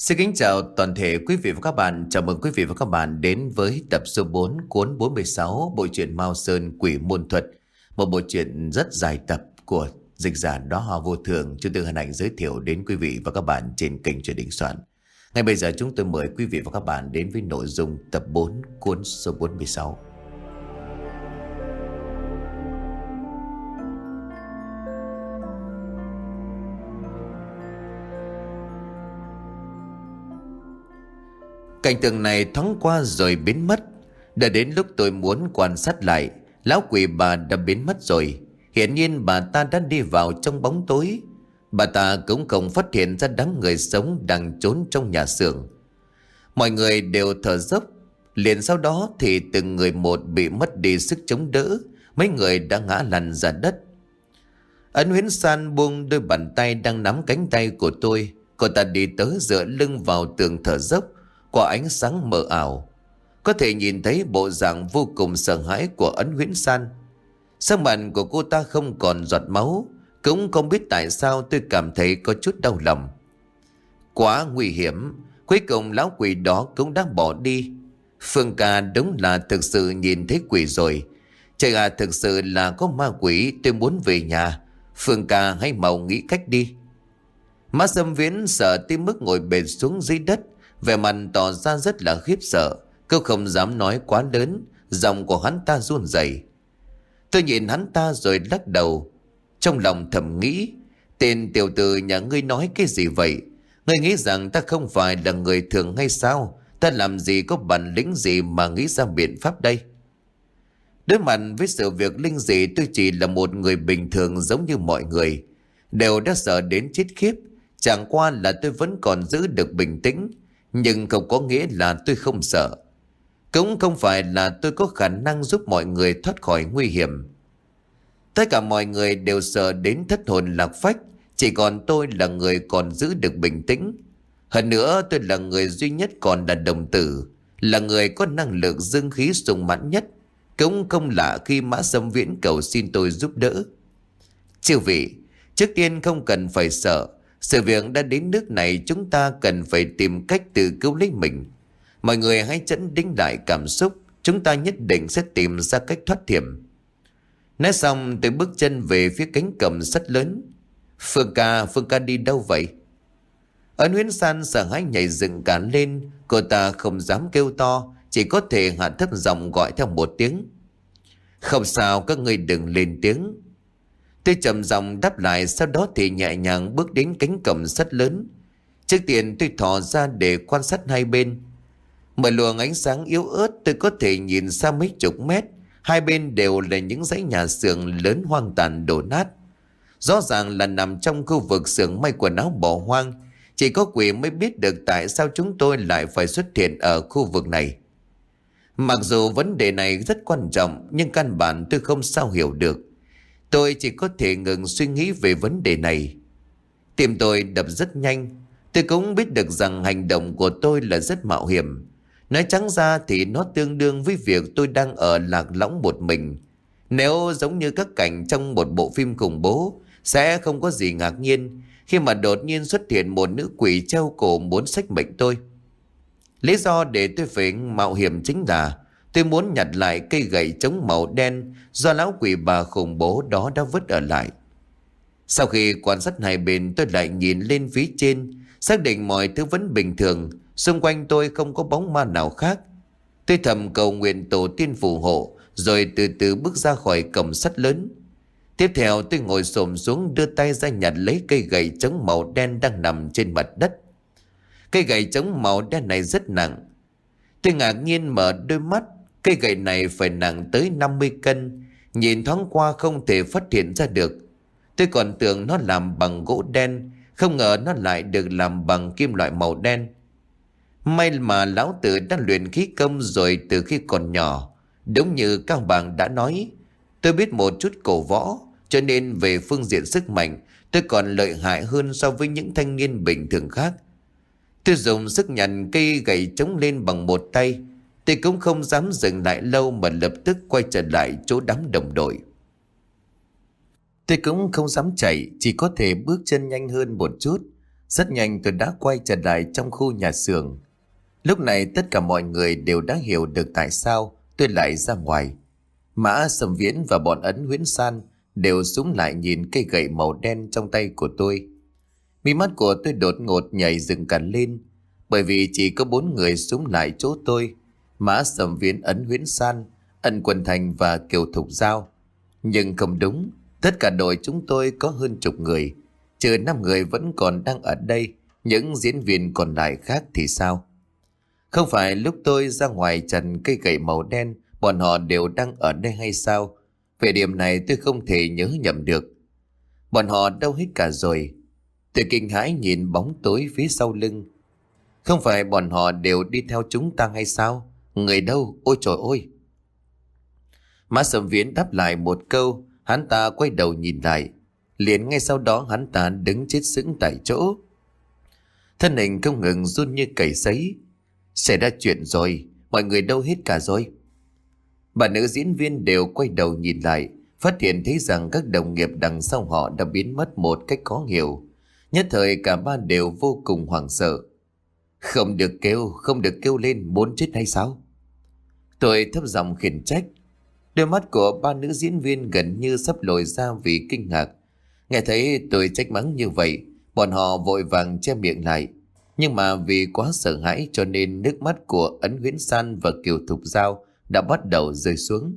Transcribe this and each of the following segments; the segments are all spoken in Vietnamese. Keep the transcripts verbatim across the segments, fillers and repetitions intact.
Xin kính chào toàn thể quý vị và các bạn. Chào mừng quý vị và các bạn đến với tập số bốn cuốn bốn mươi sáu bộ truyện Mao Sơn Quỷ Môn Thuật. Một bộ truyện rất dài tập của dịch giả Đóa Hoa Vô Thường. Chúng tôi hân hạnh giới thiệu đến quý vị và các bạn trên kênh Truyện Đình Soạn. Ngay bây giờ chúng tôi mời quý vị và các bạn đến với nội dung tập bốn cuốn số bốn mươi sáu. Cảnh tượng này thoáng qua rồi biến mất. Đã đến lúc tôi muốn quan sát lại, lão quỷ bà đã biến mất rồi. Hiển nhiên bà ta đã đi vào trong bóng tối. Bà ta cũng không phát hiện ra đám người sống đang trốn trong nhà xưởng. Mọi người đều thở dốc. Liền sau đó thì từng người một bị mất đi sức chống đỡ. Mấy người đã ngã lăn ra đất. Ân Huyễn San buông đôi bàn tay đang nắm cánh tay của tôi. Cô ta đi tới dựa lưng vào tường thở dốc. Qua ánh sáng mờ ảo, có thể nhìn thấy bộ dạng vô cùng sợ hãi của Ân Huyễn San. Sắc mặt của cô ta không còn giọt máu. Cũng không biết tại sao tôi cảm thấy có chút đau lòng. Quá nguy hiểm. Cuối cùng lão quỷ đó cũng đã bỏ đi. Phương ca đúng là thực sự nhìn thấy quỷ rồi. Trời à, thực sự là có ma quỷ. Tôi muốn về nhà. Phương ca hãy mau nghĩ cách đi. Mã Sâm Viễn sợ tới mức ngồi bệt xuống dưới đất, vẻ mặt tỏ ra rất là khiếp sợ. Câu không dám nói quá lớn. Giọng của hắn ta run rẩy. Tôi nhìn hắn ta rồi lắc đầu. Trong lòng thầm nghĩ, tên tiểu tử nhà ngươi nói cái gì vậy? Ngươi nghĩ rằng ta không phải là người thường hay sao? Ta làm gì có bản lĩnh gì mà nghĩ ra biện pháp đây? Đối mặt với sự việc linh dị, tôi chỉ là một người bình thường giống như mọi người. Đều đã sợ đến chết khiếp. Chẳng qua là tôi vẫn còn giữ được bình tĩnh. Nhưng không có nghĩa là tôi không sợ. Cũng không phải là tôi có khả năng giúp mọi người thoát khỏi nguy hiểm. Tất cả mọi người đều sợ đến thất hồn lạc phách. Chỉ còn tôi là người còn giữ được bình tĩnh. Hơn nữa tôi là người duy nhất còn là đồng tử. Là người có năng lực dương khí sung mãn nhất. Cũng không lạ khi Mã Sâm Viễn cầu xin tôi giúp đỡ. Chư vị, trước tiên không cần phải sợ. Sự việc đã đến nước này, chúng ta cần phải tìm cách tự cứu lấy mình. Mọi người hãy chấn đĩnh lại cảm xúc. Chúng ta nhất định sẽ tìm ra cách thoát hiểm. Nói xong tôi bước chân về phía cánh cổng sắt lớn. Phương ca, Phương ca đi đâu vậy? Ân Huyễn San sợ hãi nhảy dựng cả lên. Cô ta không dám kêu to, chỉ có thể hạ thấp giọng gọi theo một tiếng. Không sao, các ngươi đừng lên tiếng. Tôi trầm giọng đáp lại, sau đó thì nhẹ nhàng bước đến cánh cổng sắt lớn. Trước tiên tôi thò ra để quan sát hai bên. Mở luồng ánh sáng yếu ớt, tôi có thể nhìn xa mấy chục mét. Hai bên đều là những dãy nhà xưởng lớn hoang tàn đổ nát. Rõ ràng là nằm trong khu vực xưởng may quần áo bỏ hoang. Chỉ có quỷ mới biết được tại sao chúng tôi lại phải xuất hiện ở khu vực này. Mặc dù vấn đề này rất quan trọng, nhưng căn bản tôi không sao hiểu được. Tôi chỉ có thể ngừng suy nghĩ về vấn đề này. Tim tôi đập rất nhanh. Tôi cũng biết được rằng hành động của tôi là rất mạo hiểm. Nói trắng ra thì nó tương đương với việc tôi đang ở lạc lõng một mình. Nếu giống như các cảnh trong một bộ phim khủng bố, sẽ không có gì ngạc nhiên khi mà đột nhiên xuất hiện một nữ quỷ treo cổ muốn xách mệnh tôi. Lý do để tôi phải mạo hiểm chính là tôi muốn nhặt lại cây gậy chống màu đen do lão quỷ bà khủng bố đó đã vứt ở lại. Sau khi quan sát hai bên, tôi lại nhìn lên phía trên, xác định mọi thứ vẫn bình thường. Xung quanh tôi không có bóng ma nào khác. Tôi thầm cầu nguyện tổ tiên phù hộ, rồi từ từ bước ra khỏi cổng sắt lớn. Tiếp theo tôi ngồi xổm xuống, đưa tay ra nhặt lấy cây gậy chống màu đen đang nằm trên mặt đất. Cây gậy chống màu đen này rất nặng. Tôi ngạc nhiên mở đôi mắt. Cây gậy này phải nặng tới năm mươi cân. Nhìn thoáng qua không thể phát hiện ra được. Tôi còn tưởng nó làm bằng gỗ đen, không ngờ nó lại được làm bằng kim loại màu đen. May mà lão tử đã luyện khí công rồi từ khi còn nhỏ. Đúng như Cao Bàng đã nói, tôi biết một chút cổ võ, cho nên về phương diện sức mạnh tôi còn lợi hại hơn so với những thanh niên bình thường khác. Tôi dùng sức nhặt cây gậy chống lên bằng một tay. Tôi cũng không dám dừng lại lâu mà lập tức quay trở lại chỗ đám đồng đội. Tôi cũng không dám chạy, chỉ có thể bước chân nhanh hơn một chút. Rất nhanh tôi đã quay trở lại trong khu nhà xưởng. Lúc này tất cả mọi người đều đã hiểu được tại sao tôi lại ra ngoài. Mã Sầm Viễn và bọn Ấn Huyễn San đều súng lại nhìn cây gậy màu đen trong tay của tôi. Mí mắt của tôi đột ngột nhảy dựng cả lên, bởi vì chỉ có bốn người súng lại chỗ tôi: Mã Sầm Viễn, Ấn Huyễn San, Ân Quân Thành và Kiều Thục Giao. Nhưng không đúng, tất cả đội chúng tôi có hơn chục người, trừ năm người vẫn còn đang ở đây. Những diễn viên còn lại khác thì sao? Không phải lúc tôi ra ngoài trần cây gậy màu đen, bọn họ đều đang ở đây hay sao? Về điểm này tôi không thể nhớ nhầm được. Bọn họ đâu hết cả rồi? Tôi kinh hãi nhìn bóng tối phía sau lưng. Không phải bọn họ đều đi theo chúng ta hay sao? Người đâu? Ôi trời ơi! Mã Sầm Viễn đáp lại một câu, hắn ta quay đầu nhìn lại. Liền ngay sau đó hắn ta đứng chết sững tại chỗ. Thân hình không ngừng run như cầy sấy. Xảy ra chuyện rồi, mọi người đâu hết cả rồi? Bà nữ diễn viên đều quay đầu nhìn lại, phát hiện thấy rằng các đồng nghiệp đằng sau họ đã biến mất một cách khó hiểu. Nhất thời cả ba đều vô cùng hoảng sợ. Không được kêu, không được kêu lên, muốn chết hay sao? Tôi thấp giọng khiển trách. Đôi mắt của ba nữ diễn viên gần như sắp lồi ra vì kinh ngạc. Nghe thấy tôi trách mắng như vậy, bọn họ vội vàng che miệng lại. Nhưng mà vì quá sợ hãi cho nên nước mắt của Ấn Huyễn San và Kiều Thục Giao đã bắt đầu rơi xuống.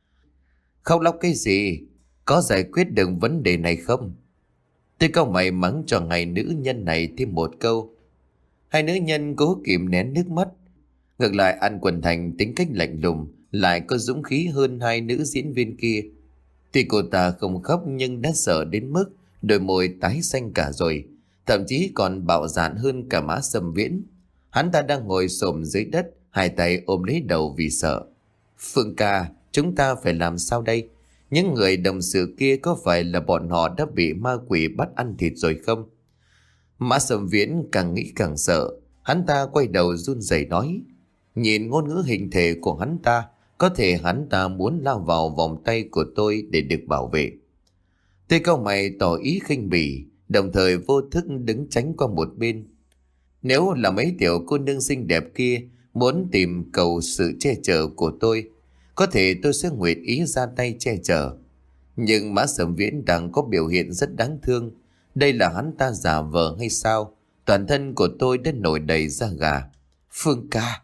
Khóc lóc cái gì? Có giải quyết được vấn đề này không? Tôi cau mày mắng cho hai nữ nhân này thêm một câu. Hai nữ nhân cố kìm nén nước mắt. Ngược lại An Quần Thành tính cách lạnh lùng, lại có dũng khí hơn hai nữ diễn viên kia. Tuy cô ta không khóc nhưng đã sợ đến mức đôi môi tái xanh cả rồi, thậm chí còn bạo dạn hơn cả Mã Sầm Viễn. Hắn ta đang ngồi xổm dưới đất, hai tay ôm lấy đầu vì sợ. Phương ca, chúng ta phải làm sao đây? Những người đồng sự kia có phải là bọn họ đã bị ma quỷ bắt ăn thịt rồi không? Mã Sầm Viễn càng nghĩ càng sợ. Hắn ta quay đầu run rẩy nói. Nhìn ngôn ngữ hình thể của hắn ta, có thể hắn ta muốn lao vào vòng tay của tôi để được bảo vệ. Tôi cau mày tỏ ý khinh bỉ, đồng thời vô thức đứng tránh qua một bên. Nếu là mấy tiểu cô nương xinh đẹp kia muốn tìm cầu sự che chở của tôi, có thể tôi sẽ nguyện ý ra tay che chở. Nhưng Mã Sầm Viễn đang có biểu hiện rất đáng thương. Đây là hắn ta giả vờ hay sao? Toàn thân của tôi đã nổi đầy da gà. Phương ca!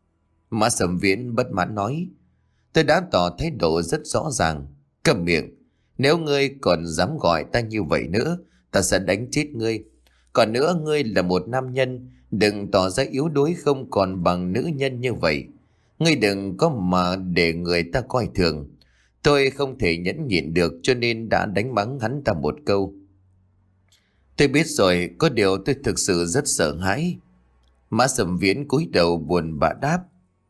Mã Sầm Viễn bất mãn nói. Tôi đã tỏ thái độ rất rõ ràng. Cầm miệng! Nếu ngươi còn dám gọi ta như vậy nữa, ta sẽ đánh chết ngươi. Còn nữa, ngươi là một nam nhân, đừng tỏ ra yếu đuối không còn bằng nữ nhân như vậy. Ngươi đừng có mà để người ta coi thường. Tôi không thể nhẫn nhịn được cho nên đã đánh mắng hắn ta một câu. Tôi biết rồi, có điều tôi thực sự rất sợ hãi. Mã Sầm Viễn cúi đầu buồn bã đáp.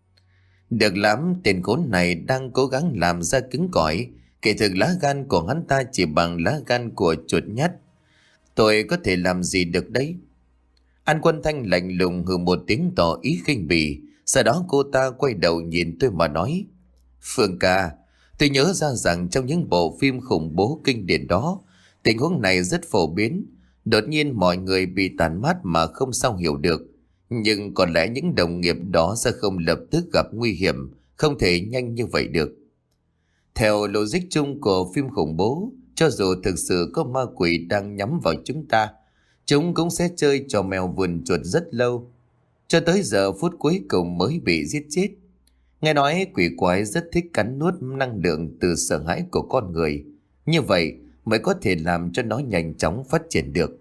Được lắm, tên khốn này đang cố gắng làm ra cứng cỏi. Kể thực lá gan của hắn ta chỉ bằng lá gan của chuột nhắt. Tôi có thể làm gì được đấy? An Quân Thanh lạnh lùng hừ một tiếng tỏ ý khinh bỉ. Sau đó cô ta quay đầu nhìn tôi mà nói. Phương ca, tôi nhớ ra rằng trong những bộ phim khủng bố kinh điển đó, tình huống này rất phổ biến. Đột nhiên mọi người bị tàn mát mà không sao hiểu được. Nhưng có lẽ những đồng nghiệp đó sẽ không lập tức gặp nguy hiểm, không thể nhanh như vậy được. Theo logic chung của phim khủng bố, cho dù thực sự có ma quỷ đang nhắm vào chúng ta, chúng cũng sẽ chơi trò mèo vườn chuột rất lâu, cho tới giờ phút cuối cùng mới bị giết chết. Nghe nói quỷ quái rất thích cắn nuốt năng lượng từ sợ hãi của con người, như vậy mới có thể làm cho nó nhanh chóng phát triển được.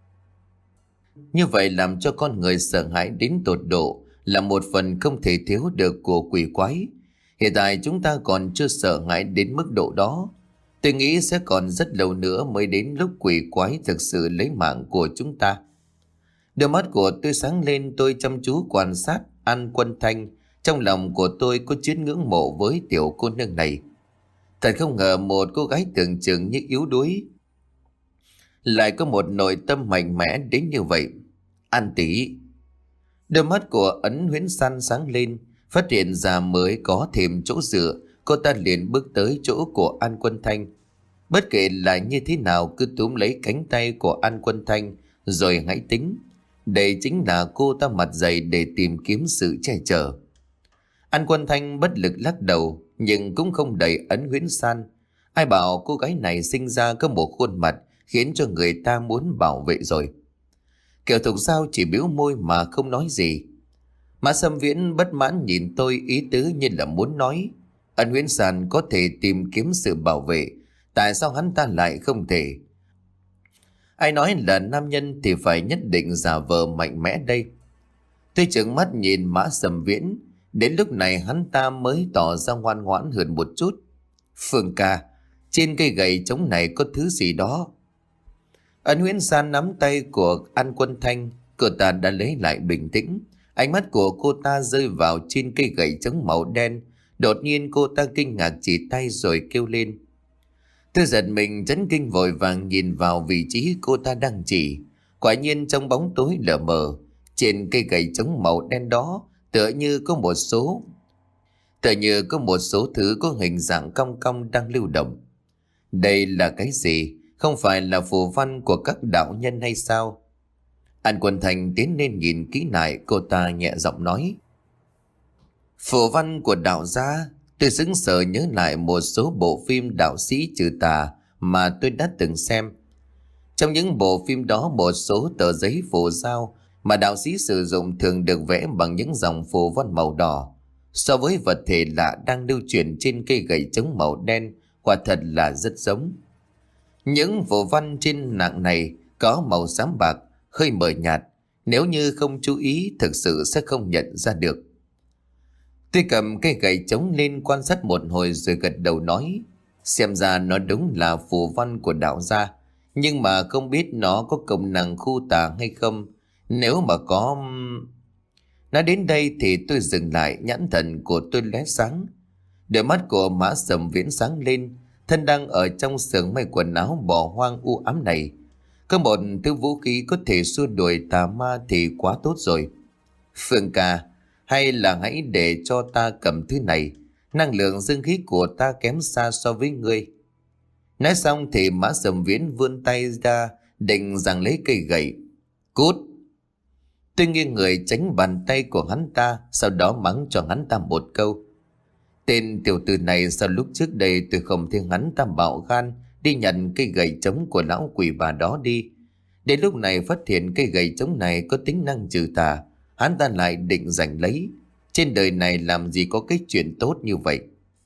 Như vậy làm cho con người sợ hãi đến tột độ là một phần không thể thiếu được của quỷ quái. Hiện tại chúng ta còn chưa sợ hãi đến mức độ đó. Tôi nghĩ sẽ còn rất lâu nữa mới đến lúc quỷ quái thực sự lấy mạng của chúng ta. Đôi mắt của tôi sáng lên, tôi chăm chú quan sát An Quân Thanh. Trong lòng của tôi có chút ngưỡng mộ với tiểu cô nương này. Thật không ngờ một cô gái tưởng chừng như yếu đuối lại có một nội tâm mạnh mẽ đến như vậy. An tỷ! Đôi mắt của Ấn Huyễn San sáng lên, phát hiện ra mới có thêm chỗ dựa, cô ta liền bước tới chỗ của An Quân Thanh. Bất kể là như thế nào cứ túm lấy cánh tay của An Quân Thanh rồi hãy tính. Đây chính là cô ta mặt dày để tìm kiếm sự che chở. An Quân Thanh bất lực lắc đầu, nhưng cũng không đẩy Ấn Huyễn San. Ai bảo cô gái này sinh ra có một khuôn mặt khiến cho người ta muốn bảo vệ rồi. Kiều Thục Giao chỉ bĩu môi mà không nói gì. Mã Sâm Viễn bất mãn nhìn tôi, ý tứ như là muốn nói Ân Huyễn San có thể tìm kiếm sự bảo vệ, tại sao hắn ta lại không thể? Ai nói là nam nhân thì phải nhất định giả vờ mạnh mẽ đây? Tôi trợn mắt nhìn Mã Sâm Viễn, đến lúc này hắn ta mới tỏ ra ngoan ngoãn hơn một chút. Phương ca, trên cây gậy trống này có thứ gì đó. Ân Huyễn San nắm tay của An Quân Thanh, cô ta đã lấy lại bình tĩnh. Ánh mắt của cô ta rơi vào trên cây gậy trống màu đen. Đột nhiên cô ta kinh ngạc chỉ tay rồi kêu lên. Tôi giật mình chấn kinh vội vàng nhìn vào vị trí cô ta đang chỉ. Quả nhiên trong bóng tối lờ mờ, trên cây gậy trống màu đen đó tựa như có một số tựa như có một số thứ có hình dạng cong cong đang lưu động. Đây là cái gì? Không phải là phù văn của các đạo nhân hay sao? An Quân Thành tiến lên nhìn kỹ lại, cô ta nhẹ giọng nói. Phù văn của đạo gia. Tôi sững sờ nhớ lại một số bộ phim đạo sĩ trừ tà mà tôi đã từng xem. Trong những bộ phim đó, một số tờ giấy phù giao mà đạo sĩ sử dụng thường được vẽ bằng những dòng phù văn màu đỏ. So với vật thể lạ đang lưu chuyển trên cây gậy trống màu đen, quả thật là rất giống. Những phù văn trên nạng này có màu xám bạc, hơi mờ nhạt, nếu như không chú ý thực sự sẽ không nhận ra được. Tôi cầm cây gậy trống lên quan sát một hồi rồi gật đầu nói, xem ra nó đúng là phù văn của đạo gia, nhưng mà không biết nó có công năng khu tà hay không. Nếu mà có... Nói đến đây thì tôi dừng lại, nhãn thần của tôi lóe sáng. Đôi mắt của Mã Sâm Viễn sáng lên, thân đang ở trong xưởng may quần áo bỏ hoang u ám này. Có một thứ vũ khí có thể xua đuổi tà ma thì quá tốt rồi. Phương ca, hay là hãy để cho ta cầm thứ này, năng lượng dương khí của ta kém xa so với ngươi. Nói xong thì Mã Sâm Viễn vươn tay ra định giằng lấy cây gậy. Cút! Tôi nghiêng người tránh bàn tay của hắn ta, sau đó mắng cho hắn ta một câu. Tên tiểu tử này sao lúc trước đây tôi không thấy hắn ta bạo gan đi nhận cây gậy trống của lão quỷ bà đó đi. Đến lúc này phát hiện cây gậy trống này có tính năng trừ tà, hắn ta lại định giành lấy. Trên đời này làm gì có cái chuyện tốt như vậy?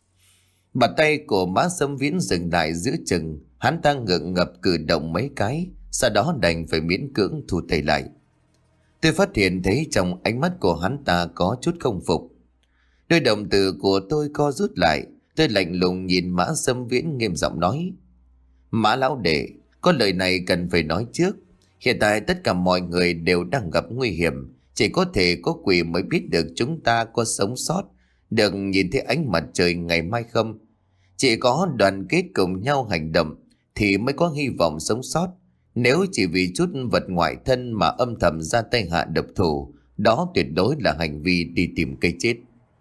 Bàn tay của Mã Sâm Viễn dừng lại giữa chừng, hắn ta ngượng ngập cử động mấy cái, sau đó đành phải miễn cưỡng thu tay lại. Tôi phát hiện thấy trong ánh mắt của hắn ta có chút không phục. Đôi đồng tử của tôi co rút lại, tôi lạnh lùng nhìn Mã Sâm Viễn nghiêm giọng nói. Mã lão đệ, có lời này cần phải nói trước. Hiện tại tất cả mọi người đều đang gặp nguy hiểm, chỉ có thể có quỷ mới biết được chúng ta có sống sót, được nhìn thấy ánh mặt trời ngày mai không. Chỉ có đoàn kết cùng nhau hành động thì mới có hy vọng sống sót. Nếu chỉ vì chút vật ngoại thân mà âm thầm ra tay hạ độc thủ, đó tuyệt đối là hành vi đi tìm cái chết.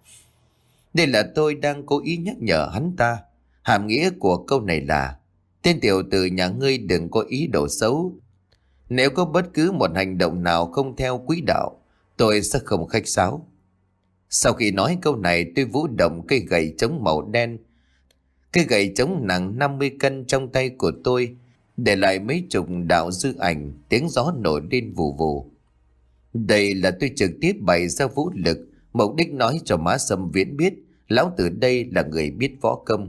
Đây là tôi đang cố ý nhắc nhở hắn ta. Hàm nghĩa của câu này là, tên tiểu tử nhà ngươi đừng có ý đồ xấu. Nếu có bất cứ một hành động nào không theo quỹ đạo, tôi sẽ không khách sáo. Sau khi nói câu này, tôi vũ động cây gậy trống màu đen. Cây gậy trống nặng năm mươi cân trong tay của tôi để lại mấy chục đạo dư ảnh, tiếng gió nổi lên vù vù. Đây là tôi trực tiếp bày ra vũ lực, mục đích nói cho Mã Sâm Viễn biết lão tử đây là người biết võ công.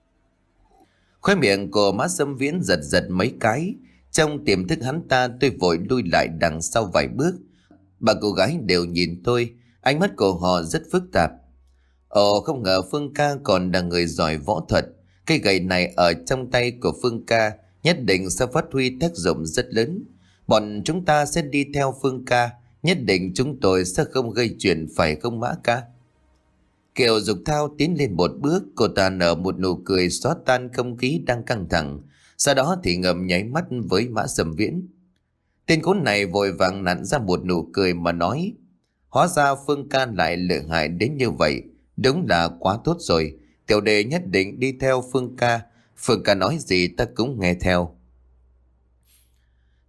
Khóe miệng của Mã Sâm Viễn giật giật mấy cái. Trong tiềm thức hắn ta, tôi vội lui lại đằng sau vài bước. Ba cô gái đều nhìn tôi, ánh mắt của họ rất phức tạp. Ồ, không ngờ Phương ca còn là người giỏi võ thuật. Cây gậy này ở trong tay của Phương ca nhất định sẽ phát huy tác dụng rất lớn. Bọn chúng ta sẽ đi theo Phương ca, nhất định chúng tôi sẽ không gây chuyện, phải không Mã ca? Kiều Dục Thao tiến lên một bước, cô ta nở một nụ cười xóa tan không khí đang căng thẳng. Sau đó thì ngầm nháy mắt với Mã Sâm Viễn. Tên khốn này vội vàng nặn ra một nụ cười mà nói, hóa ra Phương ca lại lợi hại đến như vậy, đúng là quá tốt rồi. Tiểu đệ nhất định đi theo Phương ca, Phương ca nói gì ta cũng nghe theo.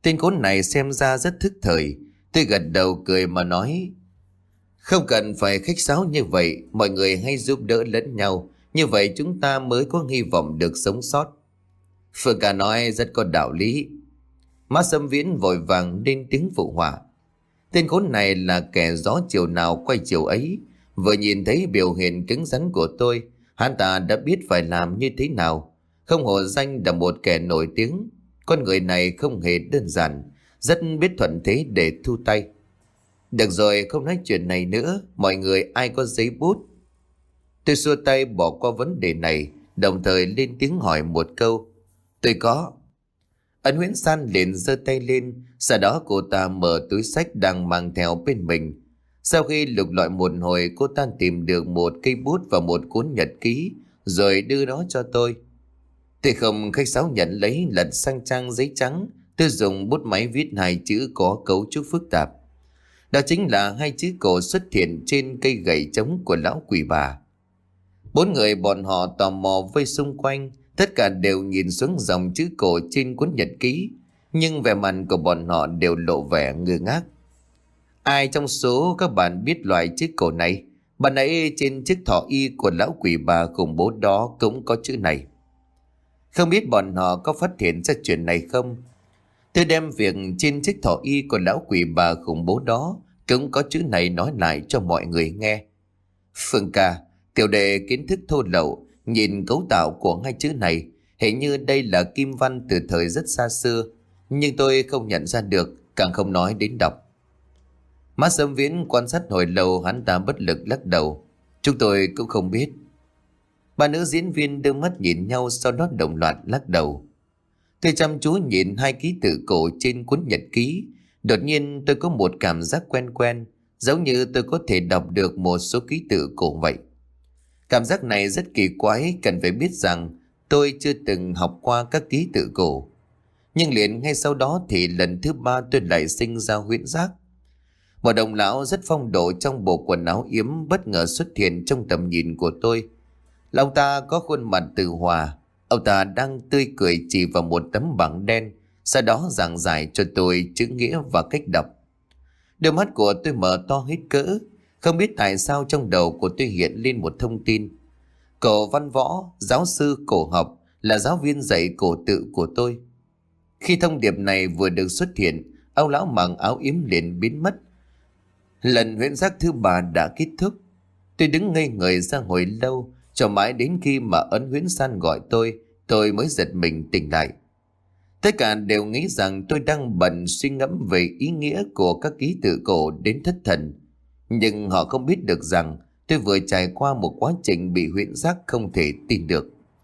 Tên khốn này xem ra rất thức thời. Tôi gật đầu cười mà nói: Không cần phải khách sáo như vậy, mọi người hay giúp đỡ lẫn nhau, như vậy chúng ta mới có hy vọng được sống sót. Phương ca nói rất có đạo lý. Má Sâm Viễn vội vàng lên tiếng phụ họa. Tên khốn này là kẻ gió chiều nào quay chiều ấy. Vừa nhìn thấy biểu hiện cứng rắn của tôi, hắn ta đã biết phải làm như thế nào. Không hổ danh là một kẻ nổi tiếng. Con người này không hề đơn giản, rất biết thuận thế để thu tay. Được rồi, không nói chuyện này nữa. Mọi người ai có giấy bút? Tôi xua tay bỏ qua vấn đề này, đồng thời lên tiếng hỏi một câu: Tôi có. Ân Huyễn San liền giơ tay lên. Sau đó cô ta mở túi xách đang mang theo bên mình. Sau khi lục lọi một hồi, cô ta tìm được một cây bút và một cuốn nhật ký, rồi đưa nó cho tôi. Tôi không khách sáo nhận lấy, lật sang trang giấy trắng. Tôi dùng bút máy viết hai chữ có cấu trúc phức tạp. Đó chính là hai chữ cổ xuất hiện trên cây gậy trống của lão quỷ bà. Bốn người bọn họ tò mò vây xung quanh, tất cả đều nhìn xuống dòng chữ cổ trên cuốn nhật ký, nhưng vẻ mặt của bọn họ đều lộ vẻ ngơ ngác. Ai trong số các bạn biết loại chữ cổ này? Bạn ấy trên chiếc thọ y của lão quỷ bà khủng bố đó cũng có chữ này. Không biết bọn họ có phát hiện ra chuyện này không? Tôi đem việc trên chiếc thọ y của lão quỷ bà khủng bố đó cũng có chữ này nói lại cho mọi người nghe. Phương ca, tiểu đệ kiến thức thô lậu, nhìn cấu tạo của hai chữ này, hình như đây là kim văn từ thời rất xa xưa, nhưng tôi không nhận ra được, càng không nói đến đọc. Má Sâm Viễn quan sát hồi lâu, hắn ta bất lực lắc đầu. Chúng tôi cũng không biết. Ba nữ diễn viên đưa mắt nhìn nhau, sau đó đồng loạt lắc đầu. Tôi chăm chú nhìn hai ký tự cổ trên cuốn nhật ký. Đột nhiên tôi có một cảm giác quen quen, giống như tôi có thể đọc được một số ký tự cổ vậy. Cảm giác này rất kỳ quái, cần phải biết rằng tôi chưa từng học qua các ký tự cổ. Nhưng liền ngay sau đó thì lần thứ ba tôi lại sinh ra huyễn giác. Một đồng lão rất phong độ trong bộ quần áo yếm bất ngờ xuất hiện trong tầm nhìn của tôi. Ông ta có khuôn mặt từ hòa. Ông ta đang tươi cười chỉ vào một tấm bảng đen, sau đó giảng giải cho tôi chữ nghĩa và cách đọc. Đôi mắt của tôi mở to hết cỡ. Không biết tại sao trong đầu của tôi hiện lên một thông tin. Cổ Văn Võ, giáo sư cổ học, là giáo viên dạy cổ tự của tôi. Khi thông điệp này vừa được xuất hiện, ông lão mặc áo yếm liền biến mất. Lần huyễn giác thứ ba đã kết thúc. Tôi đứng ngây người ra hồi lâu, cho mãi đến khi mà Ân Huyễn San gọi tôi, tôi mới giật mình tỉnh lại. Tất cả đều nghĩ rằng tôi đang bận suy ngẫm về ý nghĩa của các ký tự cổ đến thất thần. Nhưng họ không biết được rằng tôi vừa trải qua một quá trình bị huyễn giác không thể tin được.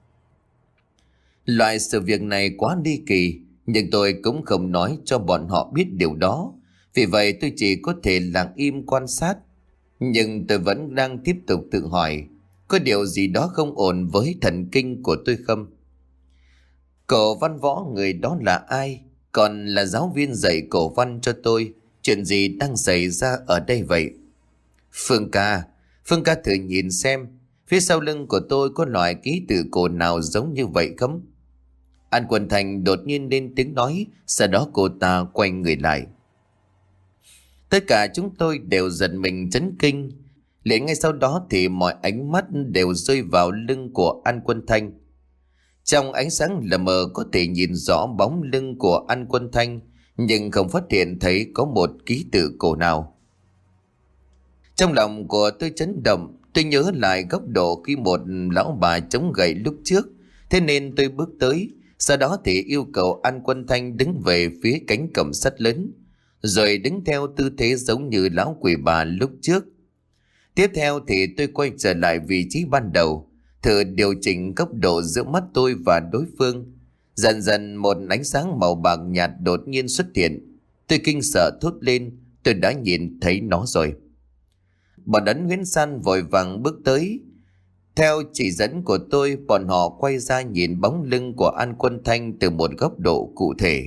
Loại sự việc này quá ly kỳ, nhưng tôi cũng không nói cho bọn họ biết điều đó. Vì vậy tôi chỉ có thể lặng im quan sát. Nhưng tôi vẫn đang tiếp tục tự hỏi, có điều gì đó không ổn với thần kinh của tôi không? Cổ Văn Võ, người đó là ai? Còn là giáo viên dạy cổ văn cho tôi. Chuyện gì đang xảy ra ở đây vậy? Phương ca, Phương ca thử nhìn xem, phía sau lưng của tôi có loại ký tự cổ nào giống như vậy không? An Quân Thành đột nhiên lên tiếng nói, sau đó cô ta quay người lại. Tất cả chúng tôi đều giật mình chấn kinh. Liền ngay sau đó thì mọi ánh mắt đều rơi vào lưng của An Quân Thanh. Trong ánh sáng lờ mờ có thể nhìn rõ bóng lưng của An Quân Thanh, nhưng không phát hiện thấy có một ký tự cổ nào. Trong lòng của tôi chấn động, tôi nhớ lại góc độ khi một lão bà chống gậy lúc trước, thế nên tôi bước tới, sau đó thì yêu cầu An Quân Thanh đứng về phía cánh cổng sắt lớn, rồi đứng theo tư thế giống như lão quỷ bà lúc trước. Tiếp theo thì tôi quay trở lại vị trí ban đầu, thử điều chỉnh góc độ giữa mắt tôi và đối phương. Dần dần một ánh sáng màu bạc nhạt đột nhiên xuất hiện. Tôi kinh sợ thốt lên, tôi đã nhìn thấy nó rồi. Bọn Ân Huyễn San vội vàng bước tới. Theo chỉ dẫn của tôi, bọn họ quay ra nhìn bóng lưng của An Quân Thanh từ một góc độ cụ thể.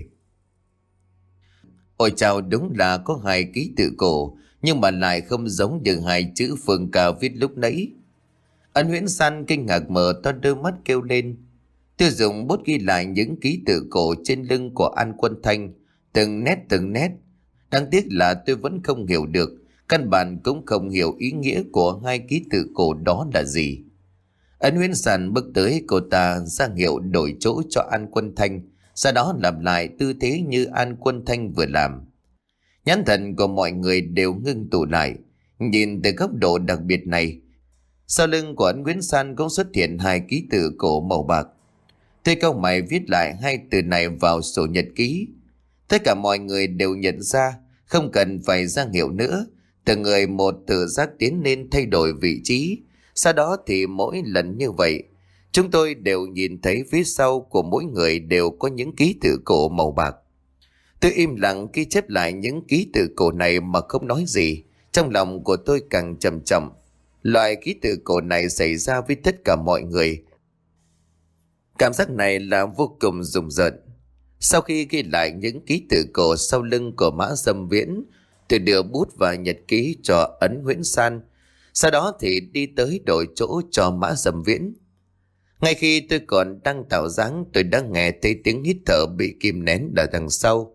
Ôi chào, đúng là có hai ký tự cổ, nhưng mà lại không giống như hai chữ Phương ca viết lúc nãy. Ân Huyễn San kinh ngạc mở to đôi mắt kêu lên. Tôi dùng bút ghi lại những ký tự cổ trên lưng của An Quân Thanh, từng nét từng nét. Đáng tiếc là tôi vẫn không hiểu được, căn bản cũng không hiểu ý nghĩa của hai ký tự cổ đó là gì. Ấn Nguyễn Sản bước tới, cô ta ra hiệu đổi chỗ cho An Quân Thanh, sau đó làm lại tư thế như An Quân Thanh vừa làm. Nhãn thần của mọi người đều ngưng tụ lại, nhìn từ góc độ đặc biệt này. Sau lưng của Ấn Nguyễn San cũng xuất hiện hai ký tự cổ màu bạc. Tôi cau mày viết lại hai từ này vào sổ nhật ký. Tất cả mọi người đều nhận ra, không cần phải ra hiệu nữa. Từng người một tự giác tiến lên thay đổi vị trí. Sau đó thì mỗi lần như vậy, chúng tôi đều nhìn thấy phía sau của mỗi người đều có những ký tự cổ màu bạc. Tôi im lặng ghi chép lại những ký tự cổ này mà không nói gì. Trong lòng của tôi càng trầm trọng. Loại ký tự cổ này xảy ra với tất cả mọi người. Cảm giác này là vô cùng rùng rợn. Sau khi ghi lại những ký tự cổ sau lưng của Mã Dâm Viễn, tôi đưa bút và nhật ký cho Ấn Nguyễn San. Sau đó thì đi tới đổi chỗ cho Mã Dâm Viễn. Ngay khi tôi còn đang tạo dáng, tôi đã nghe thấy tiếng hít thở bị kìm nén ở đằng sau.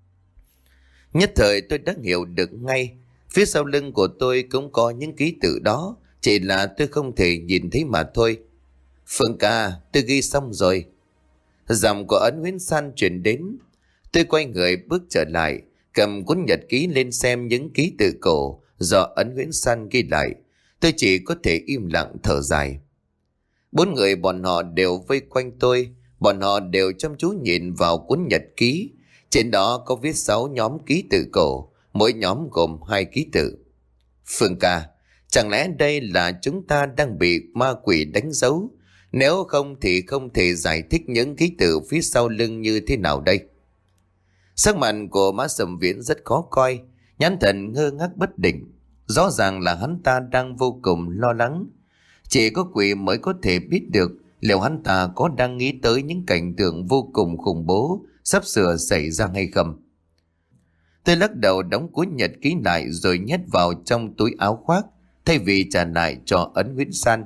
Nhất thời tôi đã hiểu được ngay, phía sau lưng của tôi cũng có những ký tự đó, chỉ là tôi không thể nhìn thấy mà thôi. Phương ca, tôi ghi xong rồi. Giọng của Ấn Nguyễn San chuyển đến. Tôi quay người bước trở lại, cầm cuốn nhật ký lên xem những ký tự cổ do Ấn Nguyễn San ghi lại. Tôi chỉ có thể im lặng thở dài. Bốn người bọn họ đều vây quanh tôi, bọn họ đều chăm chú nhìn vào cuốn nhật ký. Trên đó có viết sáu nhóm ký tự cổ, mỗi nhóm gồm hai ký tự. Phương ca, chẳng lẽ đây là chúng ta đang bị ma quỷ đánh dấu? Nếu không thì không thể giải thích những ký tự phía sau lưng như thế nào đây? Sắc mặt của Mã Dâm Viễn rất khó coi, nhãn thần ngơ ngác bất định. Rõ ràng là hắn ta đang vô cùng lo lắng. Chỉ có quỷ mới có thể biết được liệu hắn ta có đang nghĩ tới những cảnh tượng vô cùng khủng bố sắp sửa xảy ra hay không. Tôi lắc đầu đóng cuốn nhật ký lại rồi nhét vào trong túi áo khoác, thay vì trả lại cho Ấn Nguyễn San.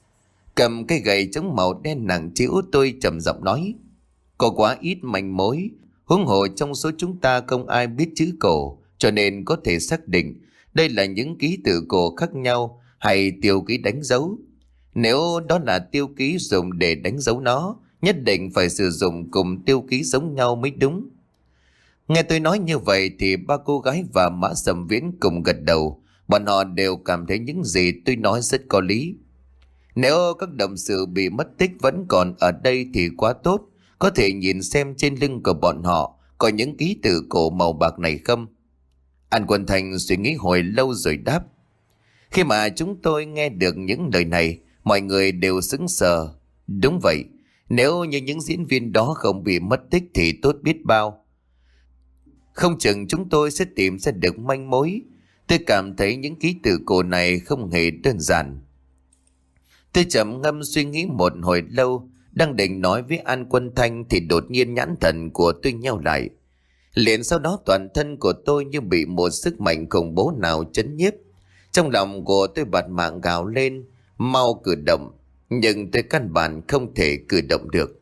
Cầm cây gậy chống màu đen nặng trĩu, tôi trầm giọng nói: có quá ít manh mối, huống hồ trong số chúng ta không ai biết chữ cổ, cho nên có thể xác định đây là những ký tự cổ khác nhau hay tiêu ký đánh dấu. Nếu đó là tiêu ký dùng để đánh dấu nó, nhất định phải sử dụng cùng tiêu ký giống nhau mới đúng. Nghe tôi nói như vậy thì ba cô gái và Mã Dâm Viễn cùng gật đầu. Bọn họ đều cảm thấy những gì tôi nói rất có lý. Nếu các đồng sự bị mất tích vẫn còn ở đây thì quá tốt. Có thể nhìn xem trên lưng của bọn họ có những ký tự cổ màu bạc này không? An Quân Thành suy nghĩ hồi lâu rồi đáp. Khi mà chúng tôi nghe được những lời này, mọi người đều sững sờ. Đúng vậy, nếu như những diễn viên đó không bị mất tích thì tốt biết bao. Không chừng chúng tôi sẽ tìm ra được manh mối. Tôi cảm thấy những ký tự cổ này không hề đơn giản. Tôi trầm ngâm suy nghĩ một hồi lâu, đang định nói với An Quân Thanh thì đột nhiên nhãn thần của tôi nheo lại. Liền sau đó toàn thân của tôi như bị một sức mạnh khủng bố nào chấn nhiếp. Trong lòng của tôi bạt mạng gào lên, mau cử động, nhưng tôi căn bản không thể cử động được.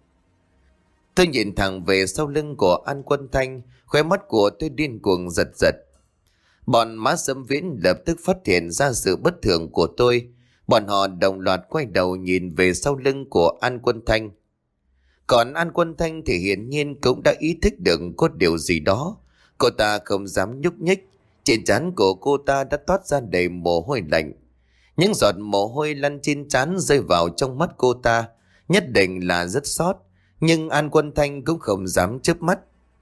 Tôi nhìn thẳng về sau lưng của An Quân Thanh, khóe mắt của tôi điên cuồng giật giật. Bọn Mã Dâm Viễn lập tức phát hiện ra sự bất thường của tôi. Bọn họ đồng loạt quay đầu nhìn về sau lưng của An Quân Thanh. Còn An Quân Thanh thì hiển nhiên cũng đã ý thức được có điều gì đó. Cô ta không dám nhúc nhích. Trên trán của cô ta đã toát ra đầy mồ hôi lạnh. Những giọt mồ hôi lăn trên trán rơi vào trong mắt cô ta, nhất định là rất xót. Nhưng An Quân Thanh cũng không dám chớp mắt.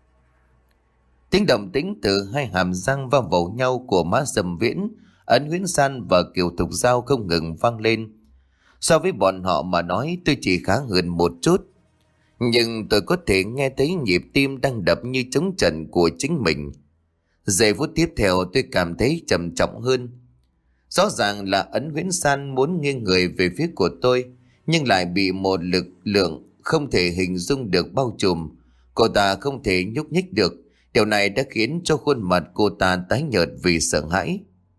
Tiếng động tĩnh từ hai hàm răng va vào nhau của Mã Dâm Viễn, Ấn Nguyễn San và Kiều Thục Giao không ngừng vang lên. So với bọn họ mà nói, tôi chỉ khá hơn một chút. Nhưng tôi có thể nghe thấy nhịp tim đang đập như trống trận của chính mình. Giây phút tiếp theo tôi cảm thấy trầm trọng hơn. Rõ ràng là Ấn Nguyễn San muốn nghiêng người về phía của tôi, nhưng lại bị một lực lượng không thể hình dung được bao trùm. Cô ta không thể nhúc nhích được. Điều này đã khiến cho khuôn mặt cô ta tái nhợt vì sợ hãi.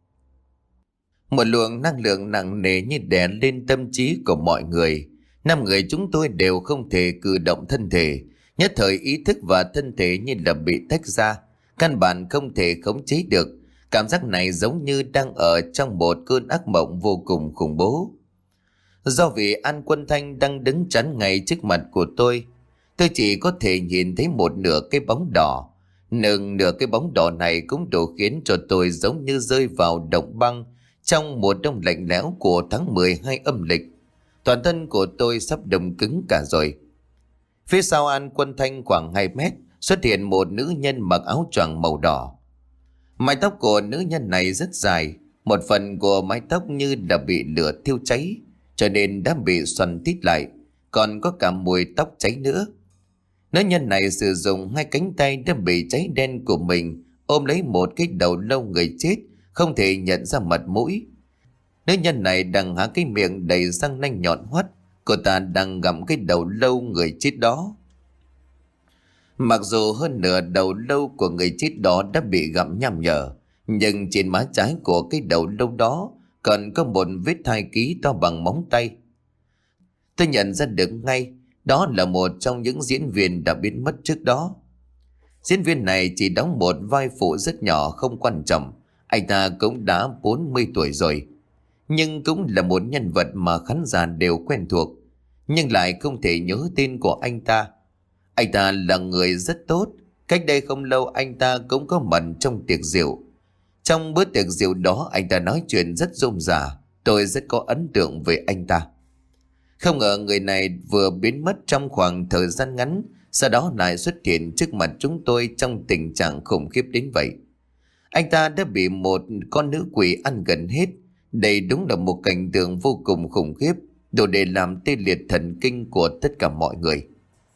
Một luồng năng lượng nặng nề như đè lên tâm trí của mọi người. Năm người chúng tôi đều không thể cử động thân thể, Nhất thời ý thức và thân thể như là bị tách ra, căn bản không thể khống chế được. Cảm giác này giống như đang ở trong một cơn ác mộng vô cùng khủng bố. Do vì An Quân Thanh đang đứng chắn ngay trước mặt của tôi, tôi chỉ có thể nhìn thấy một nửa cái bóng đỏ. Nương nửa cái bóng đỏ này cũng đủ khiến cho tôi giống như rơi vào động băng trong mùa đông lạnh lẽo của tháng mười hai âm lịch. Toàn thân của tôi sắp đông cứng cả rồi. Phía sau An Quân Thanh khoảng hai mét xuất hiện một nữ nhân mặc áo choàng màu đỏ. Mái tóc của nữ nhân này rất dài, một phần của mái tóc như đã bị lửa thiêu cháy, cho nên đã bị xoăn tít lại, còn có cả mùi tóc cháy nữa. Nữ nhân này sử dụng hai cánh tay đã bị cháy đen của mình ôm lấy một cái đầu lâu người chết, không thể nhận ra mặt mũi. Nữ nhân này đang há cái miệng đầy răng nanh nhọn hoắt, cô ta đang gặm cái đầu lâu người chết đó. Mặc dù hơn nửa đầu lâu của người chết đó đã bị gặm nham nhở, nhưng trên má trái của cái đầu lâu đó còn có một vết thai ký to bằng móng tay. Tôi nhận ra được ngay, đó là một trong những diễn viên đã biến mất trước đó. Diễn viên này chỉ đóng một vai phụ rất nhỏ không quan trọng, anh ta cũng đã bốn mươi tuổi rồi. Nhưng cũng là một nhân vật mà khán giả đều quen thuộc, nhưng lại không thể nhớ tên của anh ta. Anh ta là người rất tốt, cách đây không lâu anh ta cũng có mặt trong tiệc rượu. Trong bữa tiệc rượu đó anh ta nói chuyện rất rôm rả, tôi rất có ấn tượng về anh ta. Không ngờ người này vừa biến mất trong khoảng thời gian ngắn, sau đó lại xuất hiện trước mặt chúng tôi trong tình trạng khủng khiếp đến vậy. Anh ta đã bị một con nữ quỷ ăn gần hết. Đây đúng là một cảnh tượng vô cùng khủng khiếp, đủ để làm tê liệt thần kinh của tất cả mọi người.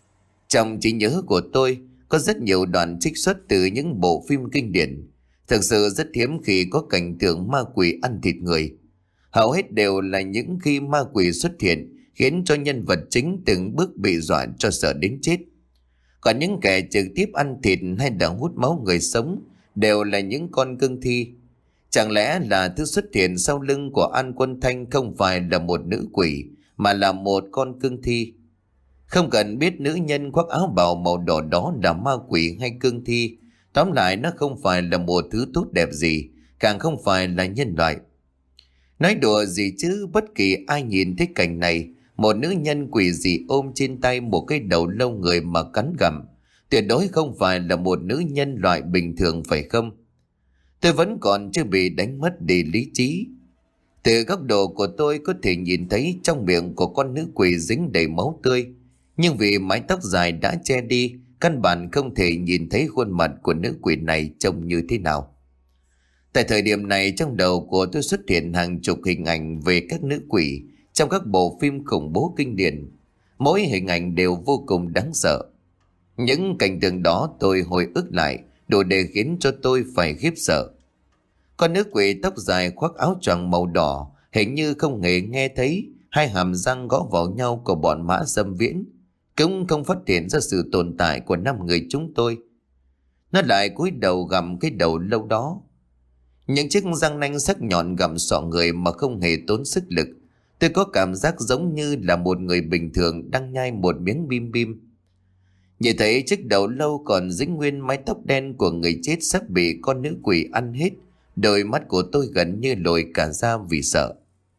Trong trí nhớ của tôi có rất nhiều đoạn trích xuất từ những bộ phim kinh điển. Thực sự rất hiếm khi có cảnh tượng ma quỷ ăn thịt người. Hầu hết đều là những khi ma quỷ xuất hiện khiến cho nhân vật chính từng bước bị dọa cho sợ đến chết. Còn những kẻ trực tiếp ăn thịt hay là hút máu người sống đều là những con cương thi. Chẳng lẽ là thứ xuất hiện sau lưng của An Quân Thanh không phải là một nữ quỷ mà là một con cương thi? Không cần biết nữ nhân khoác áo bào màu đỏ đó là ma quỷ hay cương thi, tóm lại nó không phải là một thứ tốt đẹp gì, càng không phải là nhân loại. Nói đùa gì chứ, bất kỳ ai nhìn thấy cảnh này, một nữ nhân quỷ dị ôm trên tay một cái đầu lâu người mà cắn gặm, tuyệt đối không phải là một nữ nhân loại bình thường phải không? Tôi vẫn còn chưa bị đánh mất đi lý trí. Từ góc độ của tôi có thể nhìn thấy trong miệng của con nữ quỷ dính đầy máu tươi, nhưng vì mái tóc dài đã che đi, căn bản không thể nhìn thấy khuôn mặt của nữ quỷ này trông như thế nào. Tại thời điểm này trong đầu của tôi xuất hiện hàng chục hình ảnh về các nữ quỷ trong các bộ phim khủng bố kinh điển. Mỗi hình ảnh đều vô cùng đáng sợ. Những cảnh tượng đó tôi hồi ức lại đủ để khiến cho tôi phải khiếp sợ. Con nữ quỷ tóc dài khoác áo choàng màu đỏ hình như không hề nghe thấy hai hàm răng gõ vào nhau của bọn Mã Dâm Viễn, cũng không phát hiện ra sự tồn tại của năm người chúng tôi. Nó lại cúi đầu gặm cái đầu lâu đó. Những chiếc răng nanh sắc nhọn gặm sọ người mà không hề tốn sức lực. Tôi có cảm giác giống như là một người bình thường đang nhai một miếng bim bim. Nhìn thấy chiếc đầu lâu còn dính nguyên mái tóc đen của người chết sắp bị con nữ quỷ ăn hết, đôi mắt của tôi gần như lồi cả ra vì sợ.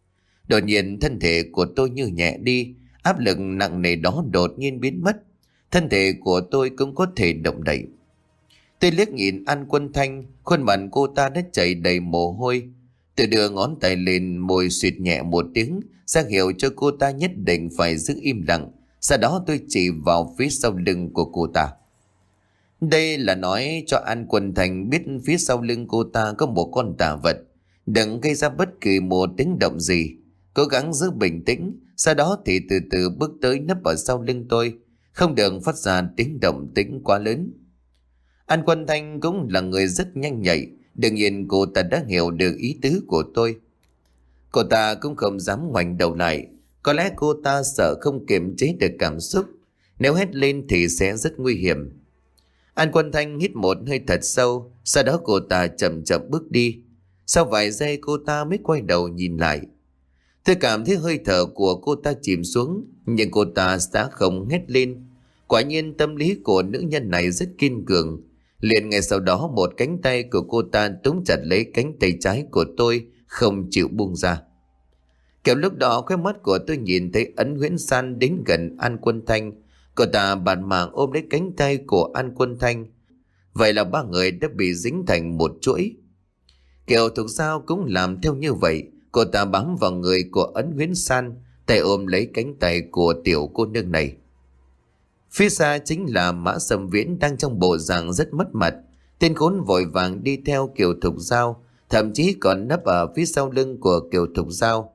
Đột nhiên thân thể của tôi như nhẹ đi, áp lực nặng nề đó đột nhiên biến mất. Thân thể của tôi cũng có thể động đậy. Tôi liếc nhìn An Quân Thanh, khuôn mặt cô ta đã chảy đầy mồ hôi. Tôi đưa ngón tay lên môi suyệt nhẹ một tiếng, ra hiệu cho cô ta nhất định phải giữ im lặng. Sau đó tôi chỉ vào phía sau lưng của cô ta. Đây là nói cho An Quân Thanh biết phía sau lưng cô ta có một con tà vật. Đừng gây ra bất kỳ một tiếng động gì. Cố gắng giữ bình tĩnh, sau đó thì từ từ bước tới nấp ở sau lưng tôi, không được phát ra tiếng động tĩnh quá lớn. An Quân Thanh cũng là người rất nhanh nhạy, đương nhiên cô ta đã hiểu được ý tứ của tôi. Cô ta cũng không dám ngoảnh đầu lại, có lẽ cô ta sợ không kiềm chế được cảm xúc, nếu hét lên thì sẽ rất nguy hiểm. An Quân Thanh hít một hơi thật sâu, sau đó cô ta chậm chậm bước đi. Sau vài giây cô ta mới quay đầu nhìn lại. Tôi cảm thấy hơi thở của cô ta chìm xuống, nhưng cô ta đã không hét lên. Quả nhiên tâm lý của nữ nhân này rất kiên cường. Liền ngay sau đó một cánh tay của cô ta túm chặt lấy cánh tay trái của tôi, không chịu buông ra. Kiểu lúc đó khóe mắt của tôi nhìn thấy Ấn Huyễn San đến gần An Quân Thanh. Cô ta bạt mạng ôm lấy cánh tay của An Quân Thanh. Vậy là ba người đã bị dính thành một chuỗi. Kiều Thục Giao cũng làm theo như vậy. Cô ta bám vào người của Ấn Huyễn San, tay ôm lấy cánh tay của tiểu cô nương này. Phía xa chính là Mã Sầm Viễn đang trong bộ dạng rất mất mặt. Tên khốn vội vàng đi theo Kiều Thục Giao, thậm chí còn nấp ở phía sau lưng của Kiều Thục Giao.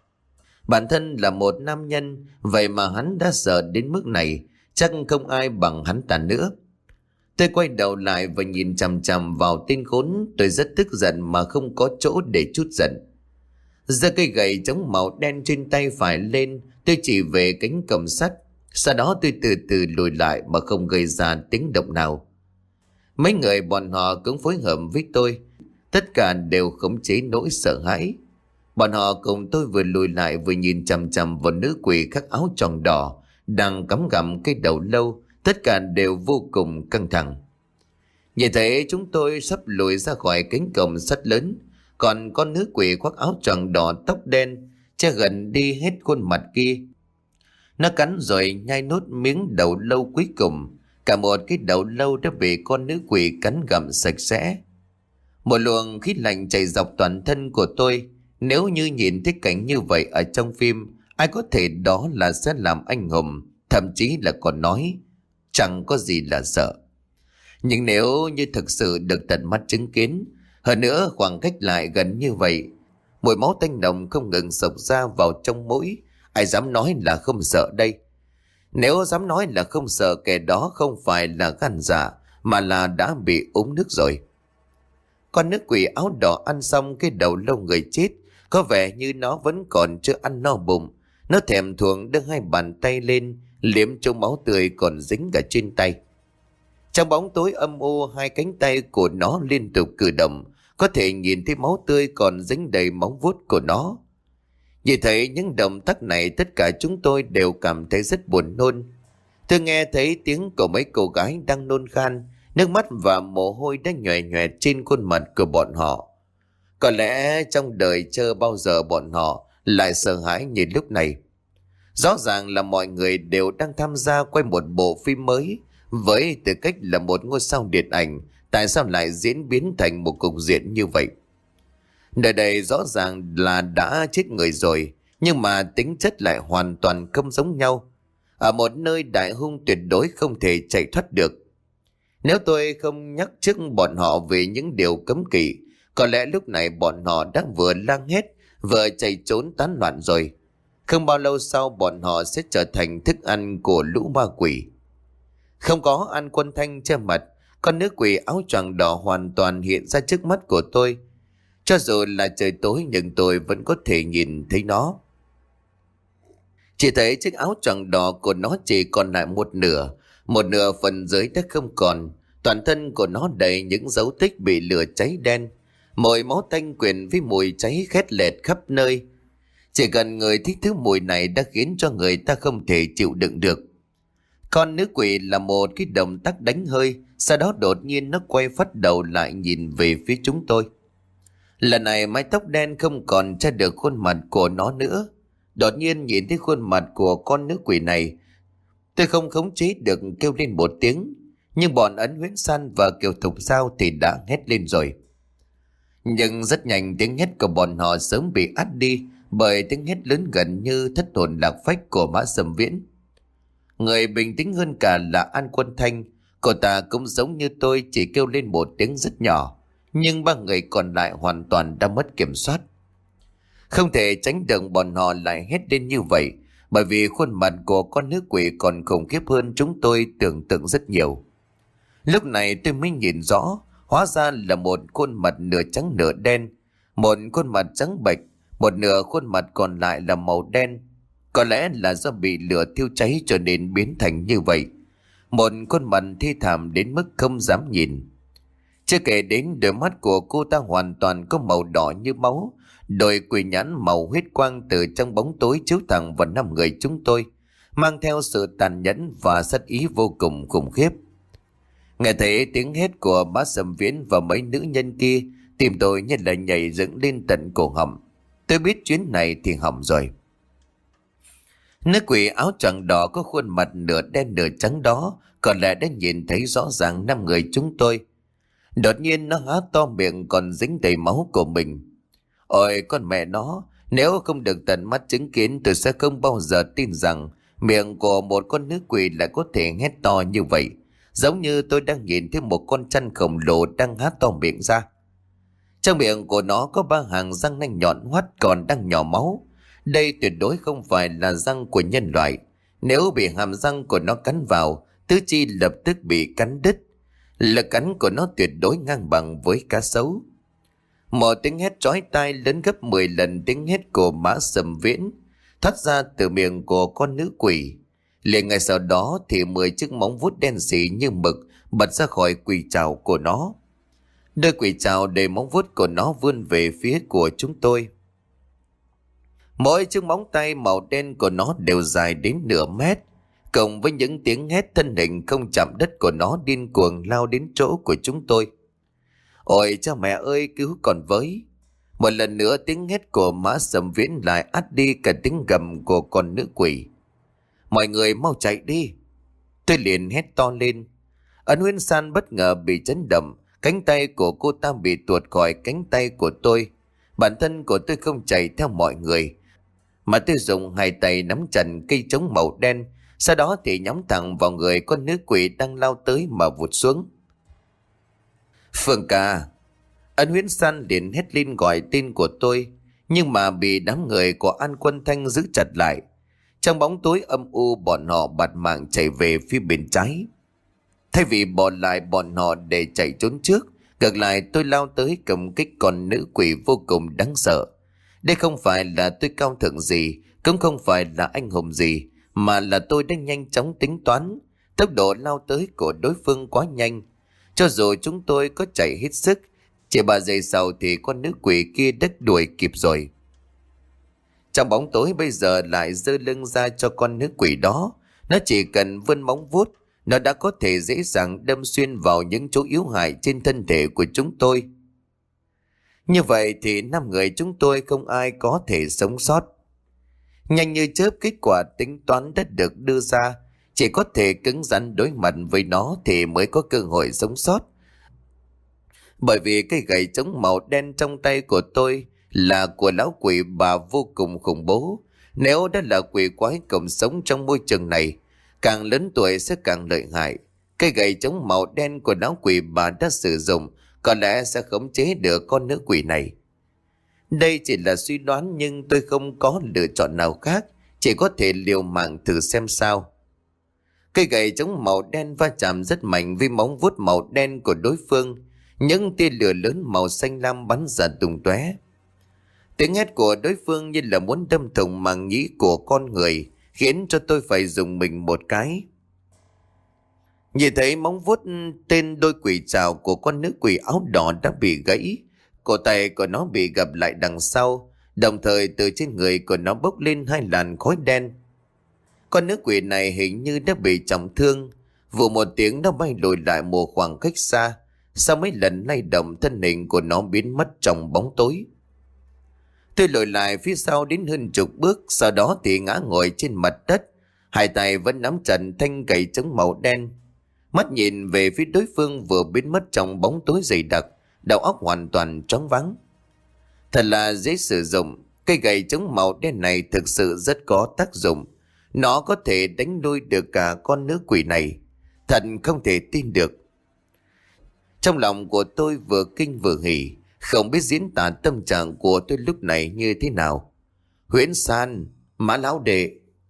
Bản thân là một nam nhân, vậy mà hắn đã sợ đến mức này, chắc không ai bằng hắn ta nữa. Tôi quay đầu lại và nhìn chằm chằm vào tên khốn. Tôi rất tức giận mà không có chỗ để trút giận. Giơ cây gậy chống màu đen trên tay phải lên, tôi chỉ về cánh cổng sắt. Sau đó tôi từ từ lùi lại mà không gây ra tiếng động nào. Mấy người bọn họ cũng phối hợp với tôi, tất cả đều khống chế nỗi sợ hãi. Bọn họ cùng tôi vừa lùi lại vừa nhìn chằm chằm vào nữ quỷ khắc áo tròn đỏ đang cắm gặm cái đầu lâu, tất cả đều vô cùng căng thẳng. Nhìn thấy chúng tôi sắp lùi ra khỏi cánh cổng sắt lớn, còn con nữ quỷ khoác áo tròn đỏ tóc đen che gần đi hết khuôn mặt kia. Nó cắn rồi nhai nốt miếng đầu lâu cuối cùng. Cả một cái đầu lâu đã bị con nữ quỷ cắn gặm sạch sẽ. Một luồng khí lạnh chảy dọc toàn thân của tôi. Nếu như nhìn thấy cảnh như vậy ở trong phim, ai có thể đó là sẽ làm anh hùng, thậm chí là còn nói chẳng có gì là sợ. Nhưng nếu như thực sự được tận mắt chứng kiến, hơn nữa khoảng cách lại gần như vậy, mùi máu tanh nồng không ngừng xộc ra vào trong mũi, ai dám nói là không sợ đây? Nếu dám nói là không sợ, kẻ đó không phải là gan dạ, mà là đã bị uống nước rồi. Con nước quỷ áo đỏ ăn xong cái đầu lâu người chết, có vẻ như nó vẫn còn chưa ăn no bụng. Nó thèm thuồng đưa hai bàn tay lên, liếm chỗ máu tươi còn dính cả trên tay. Trong bóng tối âm u, hai cánh tay của nó liên tục cử động, có thể nhìn thấy máu tươi còn dính đầy móng vuốt của nó. Nhìn thấy những động tác này, tất cả chúng tôi đều cảm thấy rất buồn nôn. Tôi nghe thấy tiếng của mấy cô gái đang nôn khan, nước mắt và mồ hôi đã nhòe nhòe trên khuôn mặt của bọn họ. Có lẽ trong đời chưa bao giờ bọn họ lại sợ hãi như lúc này. Rõ ràng là mọi người đều đang tham gia quay một bộ phim mới, với tư cách là một ngôi sao điện ảnh, tại sao lại diễn biến thành một cục diện như vậy? Nơi đây rõ ràng là đã chết người rồi, nhưng mà tính chất lại hoàn toàn không giống nhau. Ở một nơi đại hung tuyệt đối không thể chạy thoát được. Nếu tôi không nhắc trước bọn họ về những điều cấm kỵ, có lẽ lúc này bọn họ đang vừa lang hét, vừa chạy trốn tán loạn rồi. Không bao lâu sau bọn họ sẽ trở thành thức ăn của lũ ma quỷ. Không có An Quân Thanh che mặt, con nữ quỷ áo choàng đỏ hoàn toàn hiện ra trước mắt của tôi. Cho dù là trời tối nhưng tôi vẫn có thể nhìn thấy nó. Chỉ thấy chiếc áo choàng đỏ của nó chỉ còn lại một nửa, một nửa phần dưới đã không còn. Toàn thân của nó đầy những dấu tích bị lửa cháy đen, mùi máu tanh quyện với mùi cháy khét lẹt khắp nơi. Chỉ cần người thích thứ mùi này đã khiến cho người ta không thể chịu đựng được. Con nữ quỷ là một cái động tác đánh hơi, sau đó đột nhiên nó quay phát đầu lại nhìn về phía chúng tôi. Lần này mái tóc đen không còn che được khuôn mặt của nó nữa. Đột nhiên nhìn thấy khuôn mặt của con nữ quỷ này, tôi không khống chế được kêu lên một tiếng. Nhưng bọn Ấn Huyễn San và Kiều Thục Giao thì đã hét lên rồi. Nhưng rất nhanh tiếng hét của bọn họ sớm bị át đi bởi tiếng hét lớn gần như thất hồn lạc phách của Mã Sầm Viễn. Người bình tĩnh hơn cả là An Quân Thanh. Cô ta cũng giống như tôi, chỉ kêu lên một tiếng rất nhỏ. Nhưng ba người còn lại hoàn toàn đã mất kiểm soát. Không thể tránh được bọn họ lại hét lên như vậy, bởi vì khuôn mặt của con nữ quỷ còn khủng khiếp hơn chúng tôi tưởng tượng rất nhiều. Lúc này tôi mới nhìn rõ, hóa ra là một khuôn mặt nửa trắng nửa đen, một khuôn mặt trắng bệch, một nửa khuôn mặt còn lại là màu đen. Có lẽ là do bị lửa thiêu cháy cho nên biến thành như vậy. Một khuôn mặt thi thảm đến mức không dám nhìn. Chưa kể đến đôi mắt của cô ta hoàn toàn có màu đỏ như máu, đôi quỷ nhãn màu huyết quang từ trong bóng tối chiếu thẳng vào năm người chúng tôi, mang theo sự tàn nhẫn và sát ý vô cùng khủng khiếp. Nghe thấy tiếng hét của bá Sầm Viễn và mấy nữ nhân kia, tim tôi như là nhảy dựng lên tận cổ họng. Tôi biết chuyến này thì hỏng rồi. Nữ quỷ áo choàng đỏ có khuôn mặt nửa đen nửa trắng đó có lẽ đã nhìn thấy rõ ràng năm người chúng tôi. Đột nhiên nó há to miệng còn dính đầy máu của mình. Ôi con mẹ nó, nếu không được tận mắt chứng kiến tôi sẽ không bao giờ tin rằng miệng của một con nữ quỷ lại có thể hét to như vậy. Giống như tôi đang nhìn thấy một con chăn khổng lồ đang há to miệng ra. Trong miệng của nó có ba hàng răng nanh nhọn hoắt còn đang nhỏ máu. Đây tuyệt đối không phải là răng của nhân loại. Nếu bị hàm răng của nó cắn vào, tứ chi lập tức bị cắn đứt. Lực cắn của nó tuyệt đối ngang bằng với cá sấu. Một tiếng hét chói tai lớn gấp mười lần tiếng hét của Mã Sầm Viễn thoát ra từ miệng của con nữ quỷ. Liền ngay sau đó thì mười chiếc móng vuốt đen xì như mực bật ra khỏi quỷ trảo của nó. Đôi quỷ trảo đầy móng vuốt của nó vươn về phía của chúng tôi. Mỗi chiếc móng tay màu đen của nó đều dài đến nửa mét. Cộng với những tiếng hét, thân hình không chạm đất của nó điên cuồng lao đến chỗ của chúng tôi. Ôi cha mẹ ơi, cứu còn với! Một lần nữa tiếng hét của Mã Sầm Viễn lại át đi cả tiếng gầm của con nữ quỷ. Mọi người mau chạy đi! Tôi liền hét to lên. Ân Huyên San bất ngờ bị chấn động, cánh tay của cô ta bị tuột khỏi cánh tay của tôi. Bản thân của tôi không chạy theo mọi người, mà tôi dùng hai tay nắm chặt cây trống màu đen, sau đó thì nhắm thẳng vào người con nữ quỷ đang lao tới mà vụt xuống. Phương ca! Ân Huyễn San liền hét lên gọi tên của tôi, nhưng mà bị đám người của An Quân Thanh giữ chặt lại. Trong bóng tối âm u, bọn họ bạt mạng chạy về phía bên trái. Thay vì bỏ lại bọn họ để chạy trốn trước, ngược lại tôi lao tới cầm kích con nữ quỷ vô cùng đáng sợ. Đây không phải là tôi cao thượng gì, cũng không phải là anh hùng gì, mà là tôi đang nhanh chóng tính toán. Tốc độ lao tới của đối phương quá nhanh. Cho dù chúng tôi có chạy hết sức, chỉ ba giây sau thì con nữ quỷ kia đã đuổi kịp rồi. Trong bóng tối bây giờ lại giơ lưng ra cho con nữ quỷ đó. Nó chỉ cần vươn móng vuốt, nó đã có thể dễ dàng đâm xuyên vào những chỗ yếu hại trên thân thể của chúng tôi. Như vậy thì năm người chúng tôi không ai có thể sống sót. Nhanh như chớp kết quả tính toán đã được đưa ra. Chỉ có thể cứng rắn đối mặt với nó thì mới có cơ hội sống sót. Bởi vì cây gậy chống màu đen trong tay của tôi là của lão quỷ bà vô cùng khủng bố. Nếu đã là quỷ quái cộng sống trong môi trường này, càng lớn tuổi sẽ càng lợi hại. Cây gậy chống màu đen của lão quỷ bà đã sử dụng có lẽ sẽ khống chế được con nữ quỷ này. Đây chỉ là suy đoán, nhưng tôi không có lựa chọn nào khác, chỉ có thể liều mạng thử xem sao. Cây gậy chống màu đen va chạm rất mạnh với móng vuốt màu đen của đối phương. Những tia lửa lớn màu xanh lam bắn ra tung tóe. Tiếng hét của đối phương như là muốn đâm thủng màng nhĩ của con người, khiến cho tôi phải dùng mình một cái. Nhìn thấy móng vuốt tên đôi quỷ trảo của con nữ quỷ áo đỏ đã bị gãy, cổ tay của nó bị gập lại đằng sau, đồng thời từ trên người của nó bốc lên hai làn khói đen. Con nữ quỷ này hình như đã bị trọng thương, vụ một tiếng nó bay lùi lại một khoảng cách xa. Sau mấy lần lay động, thân hình của nó biến mất trong bóng tối. Tôi lùi lại phía sau đến hơn chục bước, sau đó thì ngã ngồi trên mặt đất, hai tay vẫn nắm chặt thanh gậy chống màu đen. Mắt nhìn về phía đối phương vừa biến mất trong bóng tối dày đặc, đầu óc hoàn toàn trống vắng. Thật là dễ sử dụng, cây gậy chống màu đen này thực sự rất có tác dụng. Nó có thể đánh lui được cả con nữ quỷ này. Thật không thể tin được. Trong lòng của tôi vừa kinh vừa hỉ, không biết diễn tả tâm trạng của tôi lúc này như thế nào. Huyễn San, Mã lão đệ.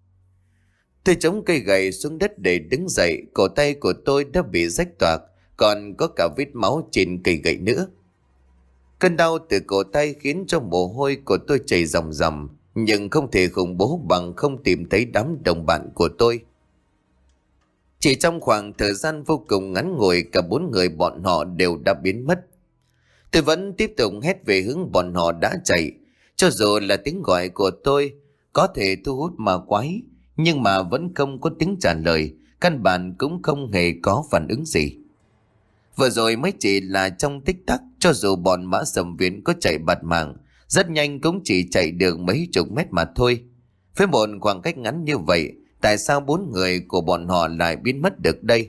Tôi chống cây gậy xuống đất để đứng dậy, cổ tay của tôi đã bị rách toạc, còn có cả vết máu trên cây gậy nữa. Cơn đau từ cổ tay khiến cho mồ hôi của tôi chảy ròng ròng, nhưng không thể khủng bố bằng không tìm thấy đám đồng bạn của tôi. Chỉ trong khoảng thời gian vô cùng ngắn ngủi, cả bốn người bọn họ đều đã biến mất. Tôi vẫn tiếp tục hét về hướng bọn họ đã chạy. Cho dù là tiếng gọi của tôi có thể thu hút ma quái, nhưng mà vẫn không có tiếng trả lời, căn bản cũng không hề có phản ứng gì. Vừa rồi mới chỉ là trong tích tắc, cho dù bọn Mã Sầm Viễn có chạy bạt mạng, rất nhanh cũng chỉ chạy được mấy chục mét mà thôi. Với một khoảng cách ngắn như vậy, tại sao bốn người của bọn họ lại biến mất được đây?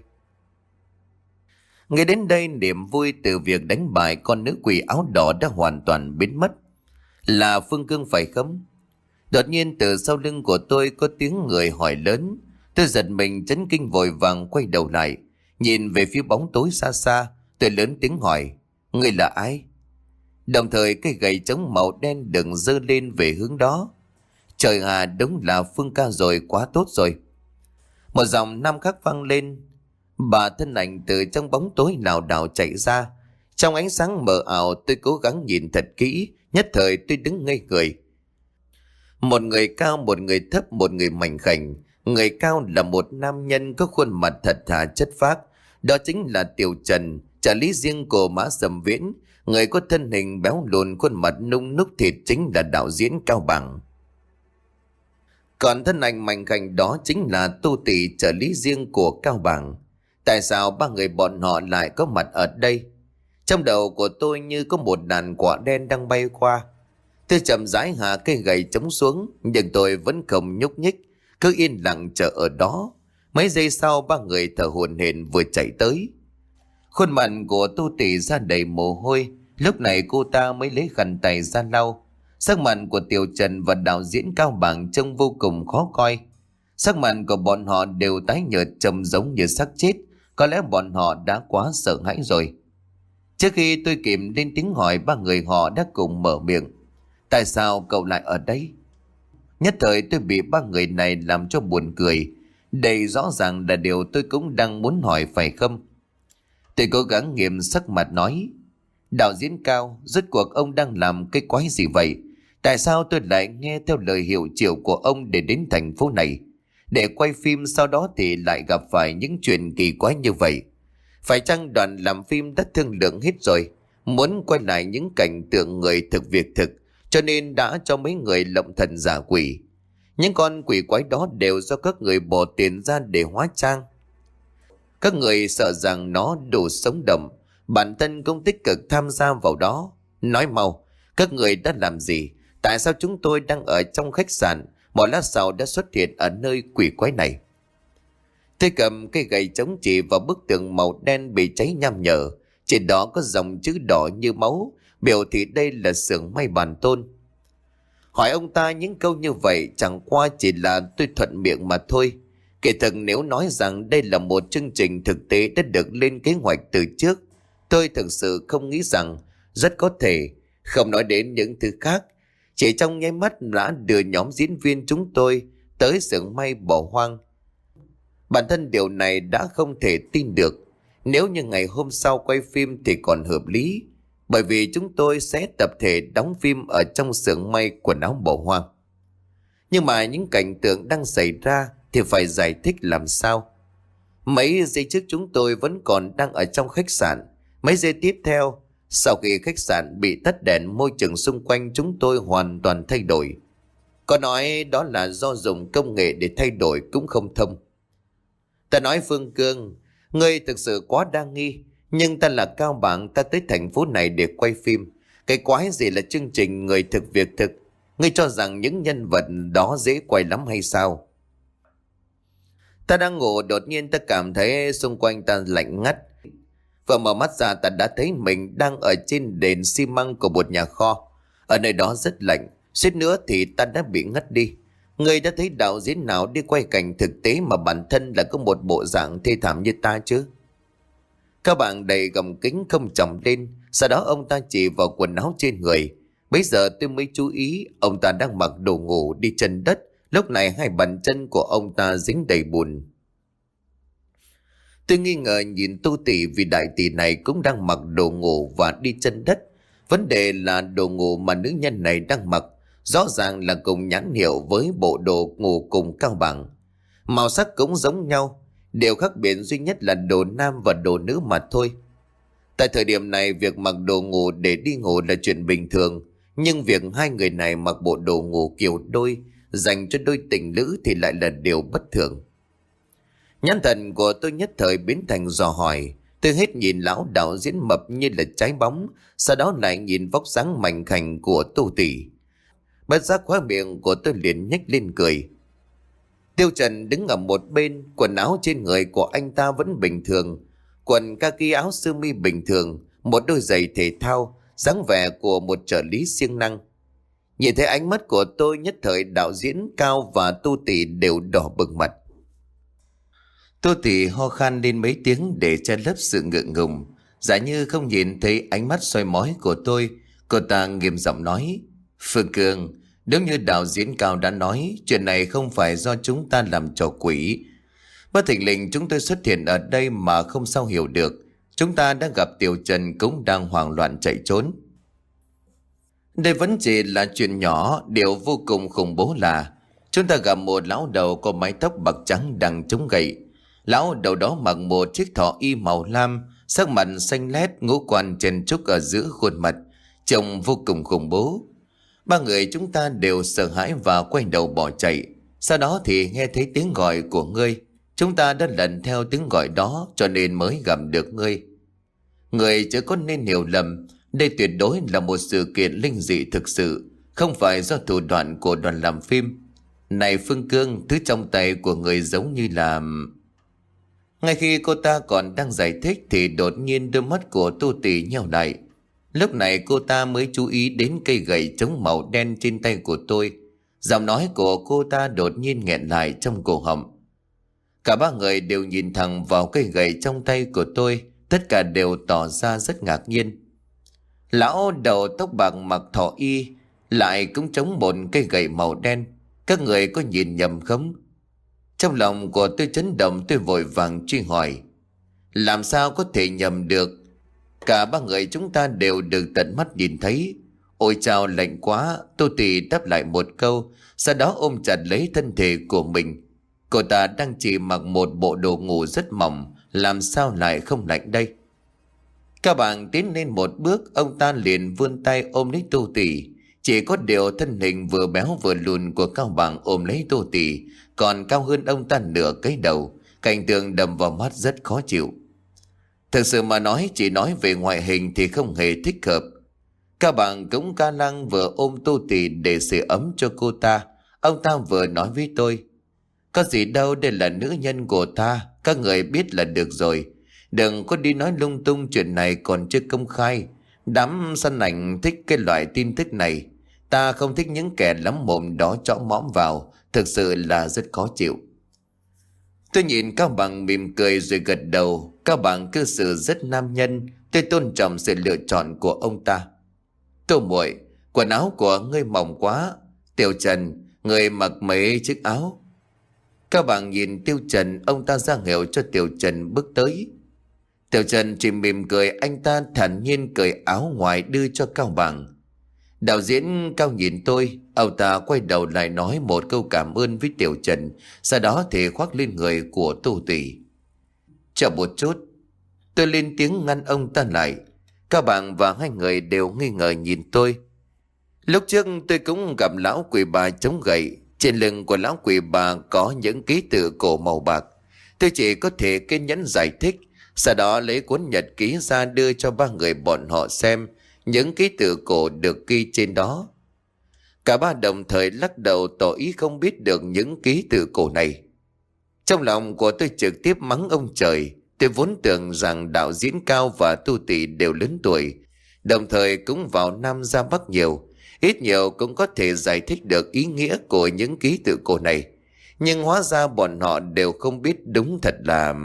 Ngay đến đây, niềm vui từ việc đánh bại con nữ quỷ áo đỏ đã hoàn toàn biến mất. Là Phương Cương phải không? Đột nhiên từ sau lưng của tôi có tiếng người hỏi lớn. Tôi giật mình chấn kinh vội vàng quay đầu lại, nhìn về phía bóng tối xa xa. Tôi lớn tiếng hỏi, người là ai? Đồng thời cây gậy chống màu đen đừng giơ lên về hướng đó. Trời à, đúng là Phương ca rồi, quá tốt rồi. Một giọng nam khác vang lên. Bà thân ảnh từ trong bóng tối lảo đảo chạy ra. Trong ánh sáng mờ ảo, tôi cố gắng nhìn thật kỹ, nhất thời tôi đứng ngây người. Một người cao, một người thấp, một người mảnh khảnh. Người cao là một nam nhân có khuôn mặt thật thà chất phác, đó chính là Tiểu Trần, trợ lý riêng của Mã Sầm Viễn. Người có thân hình béo lùn, khuôn mặt nung núc thịt chính là đạo diễn Cao Bằng. Còn thân ảnh mảnh khảnh đó chính là Tu Tỷ, trợ lý riêng của Cao Bằng. Tại sao ba người bọn họ lại có mặt ở đây? Trong đầu của tôi như có một đàn quả đen đang bay qua. Tôi chậm rãi hạ cây gậy chống xuống, nhưng tôi vẫn không nhúc nhích, cứ yên lặng chờ ở đó. Mấy giây sau, ba người thở hổn hển vừa chạy tới. Khuôn mặt của Tu Tỷ ra đầy mồ hôi, lúc này cô ta mới lấy khăn tay ra lau. Sắc mặt của Tiểu Trần và đạo diễn Cao Bằng trông vô cùng khó coi. Sắc mặt của bọn họ đều tái nhợt, trông giống như xác chết. Có lẽ bọn họ đã quá sợ hãi rồi. Trước khi tôi kịp lên tiếng hỏi, ba người họ đã cùng mở miệng. Tại sao cậu lại ở đây? Nhất thời tôi bị ba người này làm cho buồn cười. Đây rõ ràng là điều tôi cũng đang muốn hỏi phải không? Tôi cố gắng nghiêm sắc mặt nói. Đạo diễn Cao, rốt cuộc ông đang làm cái quái gì vậy? Tại sao tôi lại nghe theo lời hiệu triệu của ông để đến thành phố này, để quay phim, sau đó thì lại gặp phải những chuyện kỳ quái như vậy? Phải chăng đoàn làm phim đã thương lượng hết rồi, muốn quay lại những cảnh tượng người thực việc thực, cho nên đã cho mấy người lộng thần giả quỷ? Những con quỷ quái đó đều do các người bỏ tiền ra để hóa trang. Các người sợ rằng nó đủ sống động, bản thân cũng tích cực tham gia vào đó. Nói mau, các người đã làm gì? Tại sao chúng tôi đang ở trong khách sạn, một lát sau đã xuất hiện ở nơi quỷ quái này? Tôi cầm cây gậy chống chỉ vào bức tường màu đen bị cháy nham nhở. Trên đó có dòng chữ đỏ như máu, biểu thị đây là xưởng may bàn tôn. Hỏi ông ta những câu như vậy chẳng qua chỉ là tôi thuận miệng mà thôi. Kể thực nếu nói rằng đây là một chương trình thực tế đã được lên kế hoạch từ trước, tôi thực sự không nghĩ rằng rất có thể, không nói đến những thứ khác, chỉ trong nháy mắt đã đưa nhóm diễn viên chúng tôi tới xưởng may bỏ hoang. Bản thân điều này đã không thể tin được. Nếu như ngày hôm sau quay phim thì còn hợp lý, bởi vì chúng tôi sẽ tập thể đóng phim ở trong xưởng may quần áo bỏ hoang. Nhưng mà những cảnh tượng đang xảy ra thì phải giải thích làm sao? Mấy giây trước chúng tôi vẫn còn đang ở trong khách sạn. Mấy giây tiếp theo, sau khi khách sạn bị tắt đèn, môi trường xung quanh chúng tôi hoàn toàn thay đổi. Có nói đó là do dùng công nghệ để thay đổi cũng không thông. Ta nói Phương Cương, ngươi thực sự quá đa nghi. Nhưng ta là Cao Bằng, ta tới thành phố này để quay phim. Cái quái gì là chương trình người thực việc thực? Ngươi cho rằng những nhân vật đó dễ quay lắm hay sao? Ta đang ngủ, đột nhiên ta cảm thấy xung quanh ta lạnh ngắt. Vừa mở mắt ra ta đã thấy mình đang ở trên nền xi măng của một nhà kho. Ở nơi đó rất lạnh, suýt nữa thì ta đã bị ngất đi. Ngươi đã thấy đạo diễn nào đi quay cảnh thực tế mà bản thân là có một bộ dạng thê thảm như ta chứ? Các bạn đầy gầm kính không tròng lên. Sau đó ông ta chỉ vào quần áo trên người. Bây giờ tôi mới chú ý ông ta đang mặc đồ ngủ đi chân đất. Lúc này hai bàn chân của ông ta dính đầy bùn. Tôi nghi ngờ nhìn Tu Tỷ vì đại tỷ này cũng đang mặc đồ ngủ và đi chân đất. Vấn đề là đồ ngủ mà nữ nhân này đang mặc rõ ràng là cùng nhãn hiệu với bộ đồ ngủ cùng Cao Bằng. Màu sắc cũng giống nhau. Điều khác biệt duy nhất là đồ nam và đồ nữ mà thôi. Tại thời điểm này, việc mặc đồ ngủ để đi ngủ là chuyện bình thường. Nhưng việc hai người này mặc bộ đồ ngủ kiểu đôi dành cho đôi tình lữ thì lại là điều bất thường. Nhãn thần của tôi nhất thời biến thành dò hỏi. Tôi hết nhìn lão đạo diễn mập như là trái bóng, sau đó lại nhìn vóc dáng mảnh khảnh của Tô Tỷ. Bất giác khóe miệng của tôi liền nhếch lên cười. Tiêu Trần đứng ở một bên, quần áo trên người của anh ta vẫn bình thường, quần kaki áo sơ mi bình thường, một đôi giày thể thao, dáng vẻ của một trợ lý siêng năng. Nhìn thấy ánh mắt của tôi, nhất thời đạo diễn Cao và Tô Tỷ đều đỏ bừng mặt. Tô Tỷ ho khan lên mấy tiếng để che lấp sự ngượng ngùng, giả như không nhìn thấy ánh mắt soi mói của tôi. Cô ta nghiêm giọng nói: Phương Cương, đúng như đạo diễn Cao đã nói, chuyện này không phải do chúng ta làm trò quỷ. Bất thình lình chúng tôi xuất hiện ở đây mà không sao hiểu được. Chúng ta đã gặp Tiểu Trần cũng đang hoảng loạn chạy trốn. Đây vẫn chỉ là chuyện nhỏ, điều vô cùng khủng bố là chúng ta gặp một lão đầu có mái tóc bạc trắng đang chống gậy. Lão đầu đó mặc một chiếc thọ y màu lam, sắc mặt xanh lét, ngũ quan chen trúc ở giữa khuôn mặt, trông vô cùng khủng bố. Ba người chúng ta đều sợ hãi và quay đầu bỏ chạy. Sau đó thì nghe thấy tiếng gọi của ngươi. Chúng ta đã lần theo tiếng gọi đó cho nên mới gặp được ngươi. Người chớ có nên hiểu lầm, đây tuyệt đối là một sự kiện linh dị thực sự, không phải do thủ đoạn của đoàn làm phim. Này Phương Cương, thứ trong tay của người giống như là... Ngay khi cô ta còn đang giải thích thì đột nhiên đôi mắt của Tô Tỷ nheo lại. Lúc này cô ta mới chú ý đến cây gậy chống màu đen trên tay của tôi. Giọng nói của cô ta đột nhiên nghẹn lại trong cổ họng. Cả ba người đều nhìn thẳng vào cây gậy trong tay của tôi, tất cả đều tỏ ra rất ngạc nhiên. Lão đầu tóc bạc mặc thọ y lại cũng chống một cây gậy màu đen. Các người có nhìn nhầm không? Trong lòng của tôi chấn động, tôi vội vàng truy hỏi. Làm sao có thể nhầm được? Cả ba người chúng ta đều được tận mắt nhìn thấy. Ôi chao, lạnh quá. Tô Tỷ đáp lại một câu, sau đó ôm chặt lấy thân thể của mình. Cô ta đang chỉ mặc một bộ đồ ngủ rất mỏng, làm sao lại không lạnh đây? Các bạn tiến lên một bước, ông ta liền vươn tay ôm lấy Tô Tỷ. Chỉ có điều thân hình vừa béo vừa lùn của Cao Bằng ôm lấy Tô Tỷ còn cao hơn ông ta nửa cái đầu. Cảnh tượng đầm vào mắt rất khó chịu. Thực sự mà nói, chỉ nói về ngoại hình thì không hề thích hợp. Cao Bằng cũng ca lăng vừa ôm Tô Tỷ để sưởi ấm cho cô ta. Ông ta vừa nói với tôi: Có gì đâu, đây là nữ nhân của ta, các người biết là được rồi. Đừng có đi nói lung tung, chuyện này còn chưa công khai. Đám săn ảnh thích cái loại tin tức này. Ta không thích những kẻ lắm mồm đó chõ mõm vào, thực sự là rất khó chịu. Tôi nhìn Cao Bằng mỉm cười rồi gật đầu. Cao Bằng cư xử rất nam nhân, tôi tôn trọng sự lựa chọn của ông ta. Tô muội, quần áo của ngươi mỏng quá. Tiểu Trần, ngươi mặc mấy chiếc áo? Cao Bằng nhìn Tiêu Trần, ông ta ra hiệu cho Tiểu Trần bước tới. Tiểu Trần chỉ mỉm cười, anh ta thản nhiên cởi áo ngoài đưa cho Cao Bằng. Đạo diễn Cao nhìn tôi, ông ta quay đầu lại nói một câu cảm ơn với Tiểu Trần, sau đó thì khoác lên người của Tô Tỷ. Chờ một chút, tôi lên tiếng ngăn ông ta lại. Cao Bằng và hai người đều nghi ngờ nhìn tôi. Lúc trước tôi cũng gặp lão quỷ bà chống gậy. Trên lưng của lão quỷ bà có những ký tự cổ màu bạc. Tôi chỉ có thể kiên nhẫn giải thích, sau đó lấy cuốn nhật ký ra đưa cho ba người bọn họ xem những ký tự cổ được ghi trên đó. Cả ba đồng thời lắc đầu tỏ ý không biết được những ký tự cổ này. Trong lòng của tôi trực tiếp mắng ông trời. Tôi vốn tưởng rằng đạo diễn Cao và Tô Tỷ đều lớn tuổi, đồng thời cũng vào Nam ra Bắc nhiều, ít nhiều cũng có thể giải thích được ý nghĩa của những ký tự cổ này. Nhưng hóa ra bọn họ đều không biết, đúng thật là...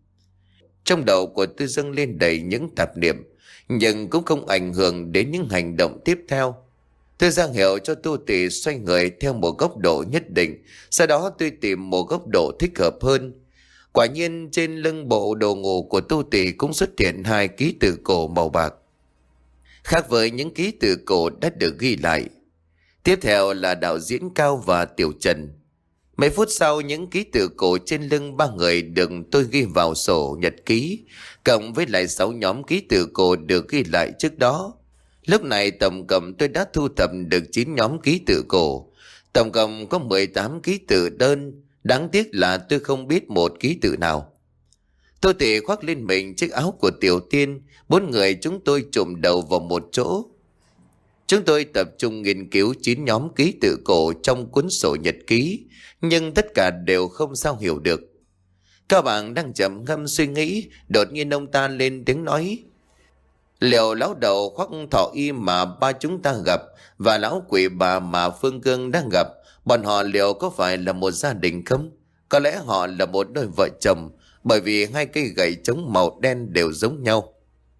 Trong đầu của tôi dâng lên đầy những tạp niệm, nhưng cũng không ảnh hưởng đến những hành động tiếp theo. Tôi ra hiệu cho Tô Tỷ xoay người theo một góc độ nhất định, sau đó tôi tìm một góc độ thích hợp hơn. Quả nhiên trên lưng bộ đồ ngủ của Tô Tỷ cũng xuất hiện hai ký tự cổ màu bạc, khác với những ký tự cổ đã được ghi lại. Tiếp theo là đạo diễn Cao và Tiểu Trần. Mấy phút sau, những ký tự cổ trên lưng ba người được tôi ghi vào sổ nhật ký, cộng với lại sáu nhóm ký tự cổ được ghi lại trước đó. Lúc này tổng cộng tôi đã thu thập được chín nhóm ký tự cổ. Tổng cộng có mười tám ký tự đơn, đáng tiếc là tôi không biết một ký tự nào. Tôi tỉ khoác lên mình chiếc áo của Tiểu Tiên, bốn người chúng tôi chụm đầu vào một chỗ. Chúng tôi tập trung nghiên cứu chín nhóm ký tự cổ trong cuốn sổ nhật ký, nhưng tất cả đều không sao hiểu được. Các bạn đang chậm ngâm suy nghĩ, đột nhiên ông ta lên tiếng nói: liệu lão đầu khoác thọ y mà ba chúng ta gặp và lão quỷ bà mà Phương Cương đang gặp, bọn họ liệu có phải là một gia đình không? Có lẽ họ là một đôi vợ chồng, bởi vì hai cây gậy chống màu đen đều giống nhau.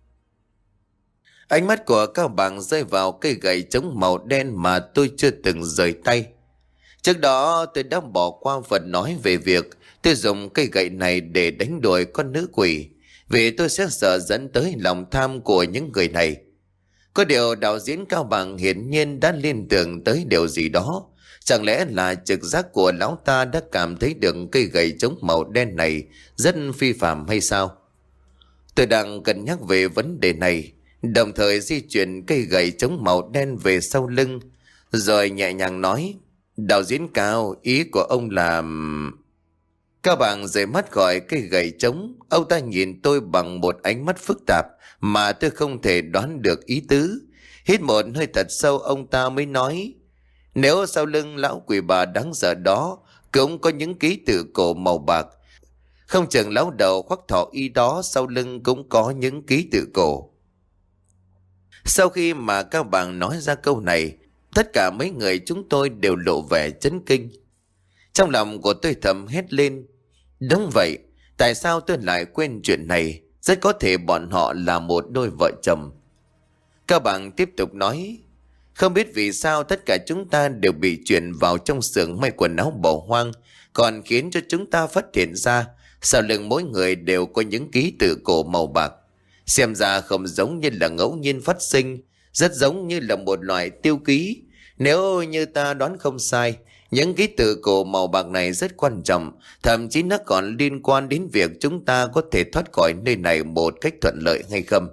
Ánh mắt của các bạn rơi vào cây gậy chống màu đen mà tôi chưa từng rời tay. Trước đó tôi đã bỏ qua phần nói về việc tôi dùng cây gậy này để đánh đuổi con nữ quỷ, vì tôi sẽ sợ dẫn tới lòng tham của những người này. Có điều đạo diễn Cao Bằng hiển nhiên đã liên tưởng tới điều gì đó. Chẳng lẽ là trực giác của lão ta đã cảm thấy được cây gậy chống màu đen này rất phi phạm hay sao? Tôi đang cân nhắc về vấn đề này, đồng thời di chuyển cây gậy chống màu đen về sau lưng, rồi nhẹ nhàng nói: đạo diễn Cao, ý của ông là... Cao Bằng rời mắt gọi cây gậy chống. Ông ta nhìn tôi bằng một ánh mắt phức tạp mà tôi không thể đoán được ý tứ. Hít một hơi thật sâu, ông ta mới nói: nếu sau lưng lão quỷ bà đáng sợ đó cũng có những ký tự cổ màu bạc, không chừng lão đầu khoác thọ y đó sau lưng cũng có những ký tự cổ. Sau khi mà Cao Bằng nói ra câu này, tất cả mấy người chúng tôi đều lộ vẻ chấn kinh. Trong lòng của tôi thầm hét lên: đúng vậy, tại sao tôi lại quên chuyện này? Rất có thể bọn họ là một đôi vợ chồng. Cao Bằng tiếp tục nói: không biết vì sao tất cả chúng ta đều bị chuyển vào trong xưởng may quần áo bỏ hoang, còn khiến cho chúng ta phát hiện ra sau lưng mỗi người đều có những ký tự cổ màu bạc. Xem ra không giống như là ngẫu nhiên phát sinh, rất giống như là một loại tiêu ký. Nếu như ta đoán không sai, những ký tự cổ màu bạc này rất quan trọng, thậm chí nó còn liên quan đến việc chúng ta có thể thoát khỏi nơi này một cách thuận lợi hay không.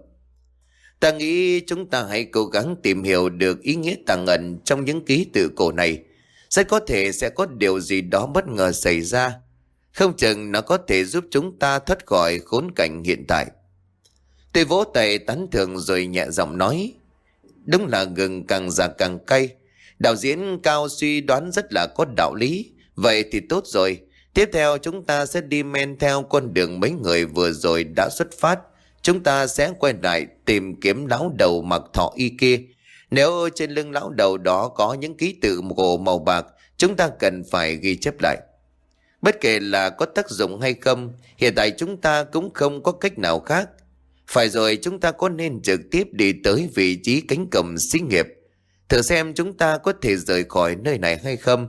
Ta nghĩ chúng ta hãy cố gắng tìm hiểu được ý nghĩa tàng ẩn trong những ký tự cổ này. Rất có thể sẽ có điều gì đó bất ngờ xảy ra, không chừng nó có thể giúp chúng ta thoát khỏi khốn cảnh hiện tại. Tôi vỗ tay tán thưởng rồi nhẹ giọng nói: đúng là gừng càng già càng cay. Đạo diễn Cao suy đoán rất là có đạo lý. Vậy thì tốt rồi, tiếp theo chúng ta sẽ đi men theo con đường mấy người vừa rồi đã xuất phát. Chúng ta sẽ quay lại tìm kiếm lão đầu mặc thọ y kia. Nếu trên lưng lão đầu đó có những ký tự cổ màu bạc, chúng ta cần phải ghi chép lại. Bất kể là có tác dụng hay không, hiện tại chúng ta cũng không có cách nào khác. Phải rồi, chúng ta có nên trực tiếp đi tới vị trí cánh cổng xí nghiệp, thử xem chúng ta có thể rời khỏi nơi này hay không?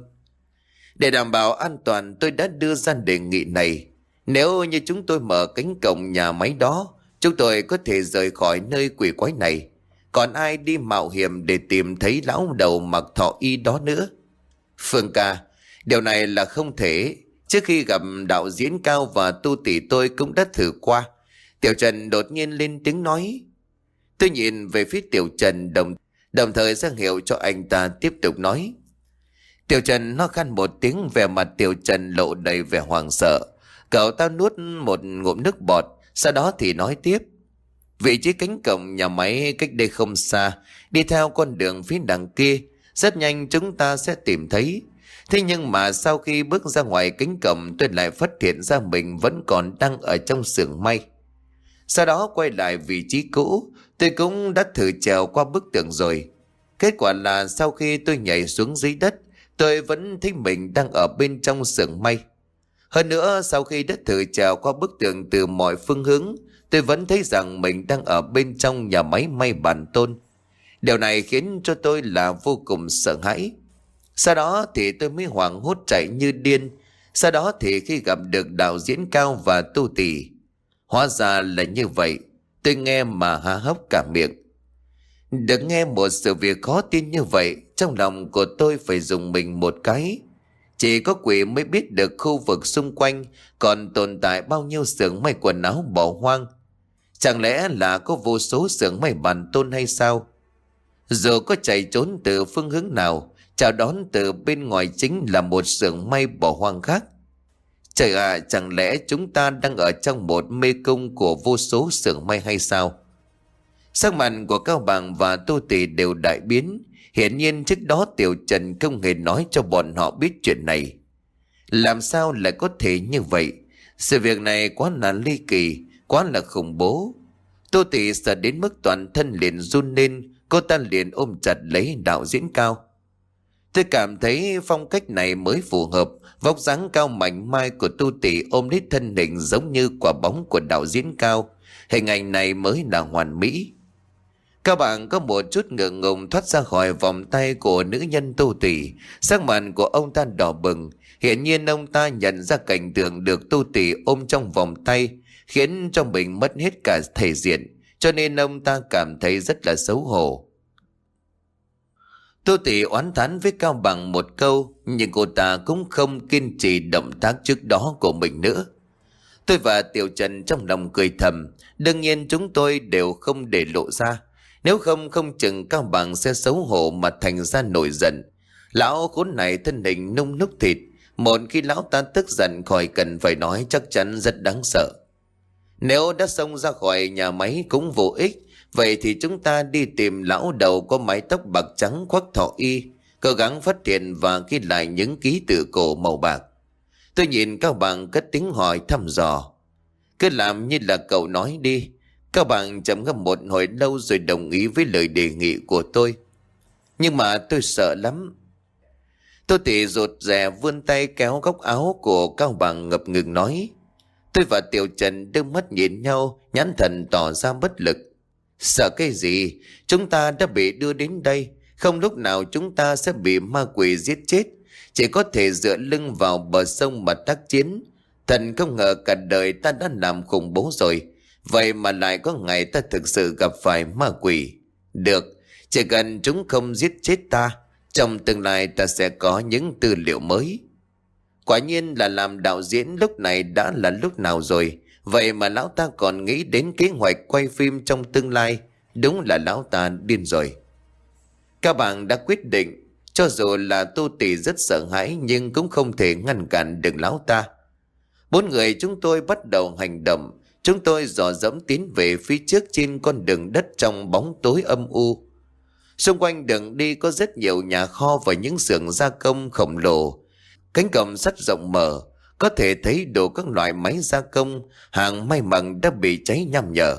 Để đảm bảo an toàn, tôi đã đưa ra đề nghị này. Nếu như chúng tôi mở cánh cổng nhà máy đó, chúng tôi có thể rời khỏi nơi quỷ quái này. Còn ai đi mạo hiểm để tìm thấy lão đầu mặc thọ y đó nữa? Phương ca, điều này là không thể. Trước khi gặp đạo diễn Cao và tu tỷ tôi cũng đã thử qua. Tiểu Trần đột nhiên lên tiếng nói. Tôi nhìn về phía Tiểu Trần, đồng đồng thời ra hiệu cho anh ta tiếp tục nói. Tiểu Trần nó khăn một tiếng, vẻ mặt Tiểu Trần lộ đầy vẻ hoảng sợ. Cậu ta nuốt một ngụm nước bọt, sau đó thì nói tiếp. Vị trí cánh cổng nhà máy cách đây không xa, đi theo con đường phía đằng kia, rất nhanh chúng ta sẽ tìm thấy. Thế nhưng mà sau khi bước ra ngoài cánh cổng, tôi lại phát hiện ra mình vẫn còn đang ở trong xưởng may. Sau đó quay lại vị trí cũ, tôi cũng đã thử trèo qua bức tường rồi. Kết quả là sau khi tôi nhảy xuống dưới đất, tôi vẫn thấy mình đang ở bên trong xưởng may. Hơn nữa, sau khi đã thử trèo qua bức tường từ mọi phương hướng, tôi vẫn thấy rằng mình đang ở bên trong nhà máy may bản tôn. Điều này khiến cho tôi là vô cùng sợ hãi. Sau đó thì tôi mới hoảng hốt chạy như điên. Sau đó thì khi gặp được đạo diễn Cao và tu tỷ, hóa ra là như vậy. Tôi nghe mà há hốc cả miệng. Được nghe một sự việc khó tin như vậy, trong lòng của tôi phải dùng mình một cái. Chỉ có quỷ mới biết được khu vực xung quanh còn tồn tại bao nhiêu xưởng may quần áo bỏ hoang. Chẳng lẽ là có vô số xưởng may bản tôn hay sao? Dù có chạy trốn từ phương hướng nào, chào đón từ bên ngoài chính là một xưởng may bỏ hoang khác. Trời ạ, à, chẳng lẽ chúng ta đang ở trong một mê cung của vô số xưởng may hay sao? Sắc mặt của Cao Bằng và Tô Tỳ đều đại biến. Hiển nhiên trước đó Tiểu Trần không hề nói cho bọn họ biết chuyện này. Làm sao lại có thể như vậy? Sự việc này quá là ly kỳ, quá là khủng bố. Tô Tỳ sợ đến mức toàn thân liền run lên. Cô ta liền ôm chặt lấy đạo diễn Cao. Tôi cảm thấy phong cách này mới phù hợp. Vóc dáng cao mảnh mai của Tô Tỳ ôm lấy thân hình giống như quả bóng của đạo diễn Cao. Hình ảnh này mới là hoàn mỹ. Các bạn có một chút ngượng ngùng thoát ra khỏi vòng tay của nữ nhân Tô Tỳ. Sắc mặt của ông ta đỏ bừng. Hiển nhiên ông ta nhận ra cảnh tượng được Tô Tỳ ôm trong vòng tay khiến cho mình mất hết cả thể diện, cho nên ông ta cảm thấy rất là xấu hổ. Tô Tỳ oán thán với Cao Bằng một câu, nhưng cô ta cũng không kiên trì động tác trước đó của mình nữa. Tôi và Tiểu Trần trong lòng cười thầm, đương nhiên chúng tôi đều không để lộ ra. Nếu không không chừng Cao Bằng sẽ xấu hổ mà thành ra nổi giận. Lão khốn này thân hình nung núc thịt, một khi lão ta tức giận khỏi cần phải nói chắc chắn rất đáng sợ. Nếu đã xông ra khỏi nhà máy cũng vô ích, vậy thì chúng ta đi tìm lão đầu có mái tóc bạc trắng khoác thọ y, cố gắng phát hiện và ghi lại những ký tự cổ màu bạc. Tôi nhìn Cao Bằng cất tiếng hỏi thăm dò. Cứ làm như là cậu nói đi. Cao Bằng trầm ngâm một hồi lâu rồi đồng ý với lời đề nghị của tôi. Nhưng mà tôi sợ lắm. Tôi thì rụt rè vươn tay kéo góc áo của Cao Bằng ngập ngừng nói. Tôi và Tiểu Trần đưa mắt nhìn nhau, nhãn thần tỏ ra bất lực. Sợ cái gì? Chúng ta đã bị đưa đến đây, không lúc nào chúng ta sẽ bị ma quỷ giết chết. Chỉ có thể dựa lưng vào bờ sông mà tác chiến. Thần không ngờ cả đời ta đã làm khủng bố rồi, vậy mà lại có ngày ta thực sự gặp phải ma quỷ. Được, chỉ cần chúng không giết chết ta, trong tương lai ta sẽ có những tư liệu mới. Quả nhiên là làm đạo diễn lúc này đã là lúc nào rồi. Vậy mà lão ta còn nghĩ đến kế hoạch quay phim trong tương lai. Đúng là lão ta điên rồi. Các bạn đã quyết định. Cho dù là Tô Tỳ rất sợ hãi, nhưng cũng không thể ngăn cản được lão ta. Bốn người chúng tôi bắt đầu hành động. Chúng tôi dò dẫm tiến về phía trước trên con đường đất trong bóng tối âm u. Xung quanh đường đi có rất nhiều nhà kho và những xưởng gia công khổng lồ. Cánh cổng sắt rộng mở, có thể thấy đủ các loại máy gia công, hàng may mặc đã bị cháy nham nhở.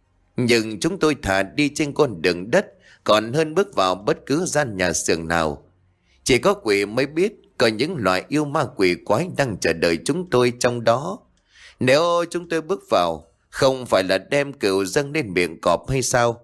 Nhưng chúng tôi thà đi trên con đường đất còn hơn bước vào bất cứ gian nhà xưởng nào. Chỉ có quỷ mới biết có những loại yêu ma quỷ quái đang chờ đợi chúng tôi trong đó. Nếu chúng tôi bước vào, không phải là đem cừu dâng lên miệng cọp hay sao?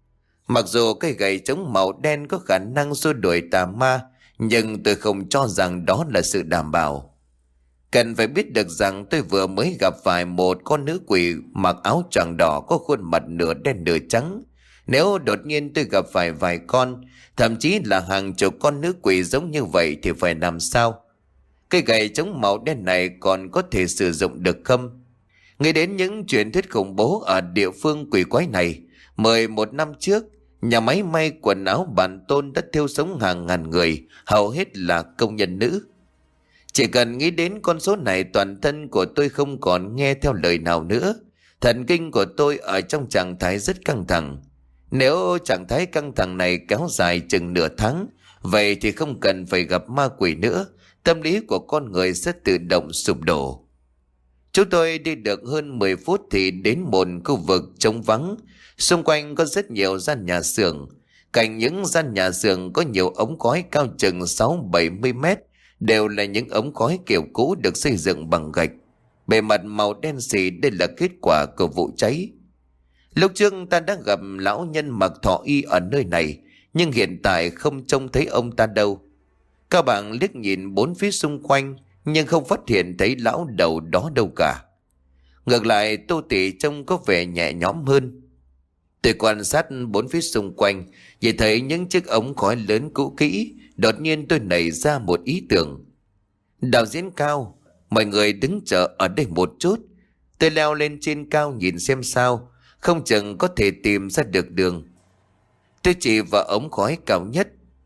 Mặc dù cây gậy chống màu đen có khả năng xua đuổi tà ma, nhưng tôi không cho rằng đó là sự đảm bảo. Cần phải biết được rằng tôi vừa mới gặp phải một con nữ quỷ mặc áo choàng đỏ có khuôn mặt nửa đen nửa trắng. Nếu đột nhiên tôi gặp phải vài con, thậm chí là hàng chục con nữ quỷ giống như vậy thì phải làm sao? Cây gậy chống màu đen này còn có thể sử dụng được không? Nghĩ đến những truyền thuyết khủng bố ở địa phương quỷ quái này, mười một năm trước, nhà máy may quần áo Bản Tôn đã thiêu sống hàng ngàn người, hầu hết là công nhân nữ. Chỉ cần nghĩ đến con số này, toàn thân của tôi không còn nghe theo lời nào nữa. Thần kinh của tôi ở trong trạng thái rất căng thẳng. Nếu trạng thái căng thẳng này kéo dài chừng nửa tháng, vậy thì không cần phải gặp ma quỷ nữa, tâm lý của con người sẽ tự động sụp đổ. Chúng tôi đi được hơn mười phút thì đến một khu vực trống vắng. Xung quanh có rất nhiều gian nhà xưởng. Cạnh những gian nhà xưởng có nhiều ống khói cao chừng sáu bảy mươi mét, đều là những ống khói kiểu cũ được xây dựng bằng gạch. Bề mặt màu đen xì, đây là kết quả của vụ cháy. Lúc trước ta đã gặp lão nhân mặc thọ y ở nơi này, nhưng hiện tại không trông thấy ông ta đâu. Các bạn liếc nhìn bốn phía xung quanh, nhưng không phát hiện thấy lão đầu đó đâu cả. Ngược lại, Tô Tỳ trông có vẻ nhẹ nhõm hơn. Tôi quan sát bốn phía xung quanh, nhìn thấy những chiếc ống khói lớn cũ kỹ. Đột nhiên tôi nảy ra một ý tưởng. Đạo diễn Cao, mọi người đứng chờ ở đây một chút. Tôi leo lên trên cao nhìn xem sao, không chừng có thể tìm ra được đường. Tôi chỉ vào ống khói cao nhất.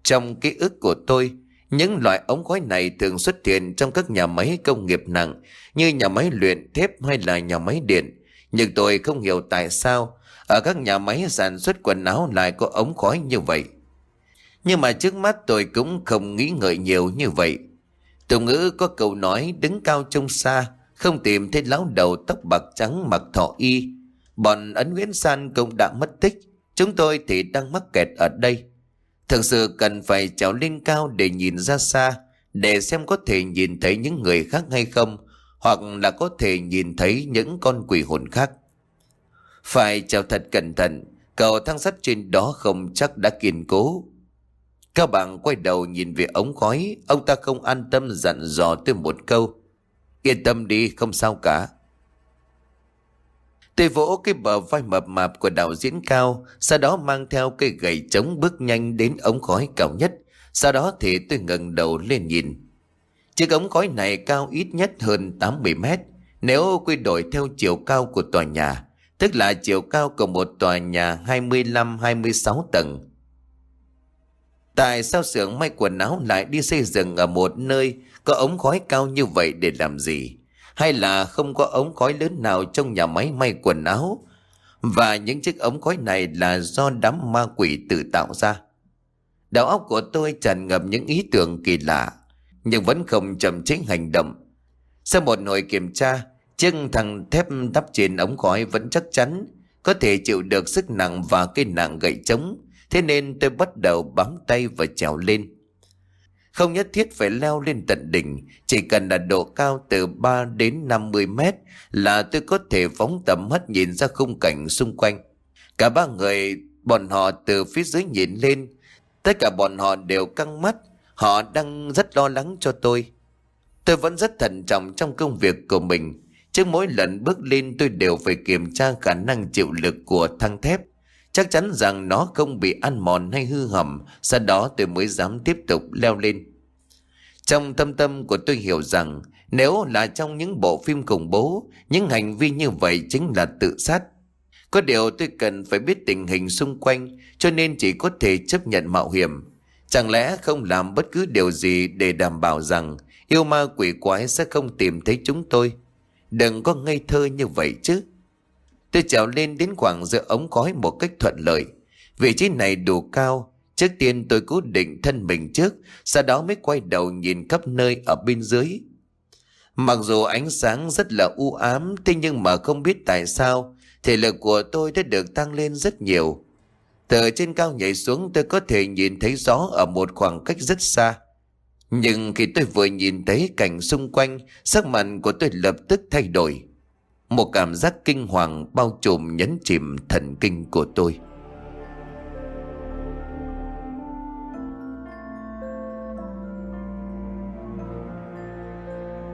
Trong ký ức của tôi, những loại ống khói này thường xuất hiện trong các nhà máy công nghiệp nặng như nhà máy luyện thép hay là nhà máy điện. Nhưng tôi không hiểu tại sao ở các nhà máy sản xuất quần áo lại có ống khói như vậy. Nhưng mà trước mắt tôi cũng không nghĩ ngợi nhiều như vậy. Tục ngữ có câu nói đứng cao trông xa, không tìm thấy lão đầu tóc bạc trắng mặc thọ y. Bọn Ấn Nguyễn San cũng đã mất tích, chúng tôi thì đang mắc kẹt ở đây. Thực sự cần phải trèo lên cao để nhìn ra xa, để xem có thể nhìn thấy những người khác hay không, hoặc là có thể nhìn thấy những con quỷ hồn khác. Phải trèo thật cẩn thận, cầu thang sắt trên đó không chắc đã kiên cố. Cao Bằng quay đầu nhìn về ống khói, ông ta không an tâm dặn dò tôi một câu: yên tâm đi, không sao cả. Tôi vỗ cái bờ vai mập mạp của đạo diễn Cao, sau đó mang theo cây gậy trống bước nhanh đến ống khói cao nhất. Sau đó thì tôi ngẩng đầu lên nhìn. Chiếc ống khói này cao ít nhất hơn tám mươi mét, nếu quy đổi theo chiều cao của tòa nhà, tức là chiều cao của một tòa nhà hai mươi lăm hai mươi sáu tầng. Tại sao xưởng may quần áo lại đi xây dựng ở một nơi có ống khói cao như vậy để làm gì? Hay là không có ống khói lớn nào trong nhà máy may quần áo, và những chiếc ống khói này là do đám ma quỷ tự tạo ra? Đầu óc của tôi tràn ngập những ý tưởng kỳ lạ, nhưng vẫn không chậm chế hành động. Sau một hồi kiểm tra, chiếc thằng thép đắp trên ống khói vẫn chắc chắn có thể chịu được sức nặng và cây nặng gậy trống. Thế nên tôi bắt đầu bám tay và trèo lên. Không nhất thiết phải leo lên tận đỉnh, chỉ cần là độ cao từ ba đến năm mươi mét là tôi có thể phóng tầm mắt nhìn ra khung cảnh xung quanh. Cả ba người, bọn họ từ phía dưới nhìn lên, tất cả bọn họ đều căng mắt, họ đang rất lo lắng cho tôi. Tôi vẫn rất thận trọng trong công việc của mình. Trước mỗi lần bước lên tôi đều phải kiểm tra khả năng chịu lực của thang thép, chắc chắn rằng nó không bị ăn mòn hay hư hỏng, sau đó tôi mới dám tiếp tục leo lên. Trong thâm tâm của tôi hiểu rằng nếu là trong những bộ phim khủng bố, những hành vi như vậy chính là tự sát. Có điều tôi cần phải biết tình hình xung quanh, cho nên chỉ có thể chấp nhận mạo hiểm. Chẳng lẽ không làm bất cứ điều gì để đảm bảo rằng yêu ma quỷ quái sẽ không tìm thấy chúng tôi? Đừng có ngây thơ như vậy chứ. Tôi trèo lên đến khoảng giữa ống khói một cách thuận lợi. Vị trí này đủ cao. Trước tiên tôi cố định thân mình trước, sau đó mới quay đầu nhìn khắp nơi ở bên dưới. Mặc dù ánh sáng rất là u ám, thế nhưng mà không biết tại sao thể lực của tôi đã được tăng lên rất nhiều. Từ trên cao nhảy xuống tôi có thể nhìn thấy gió ở một khoảng cách rất xa. Nhưng khi tôi vừa nhìn thấy cảnh xung quanh, sắc mặt của tôi lập tức thay đổi. Một cảm giác kinh hoàng bao trùm nhấn chìm thần kinh của tôi.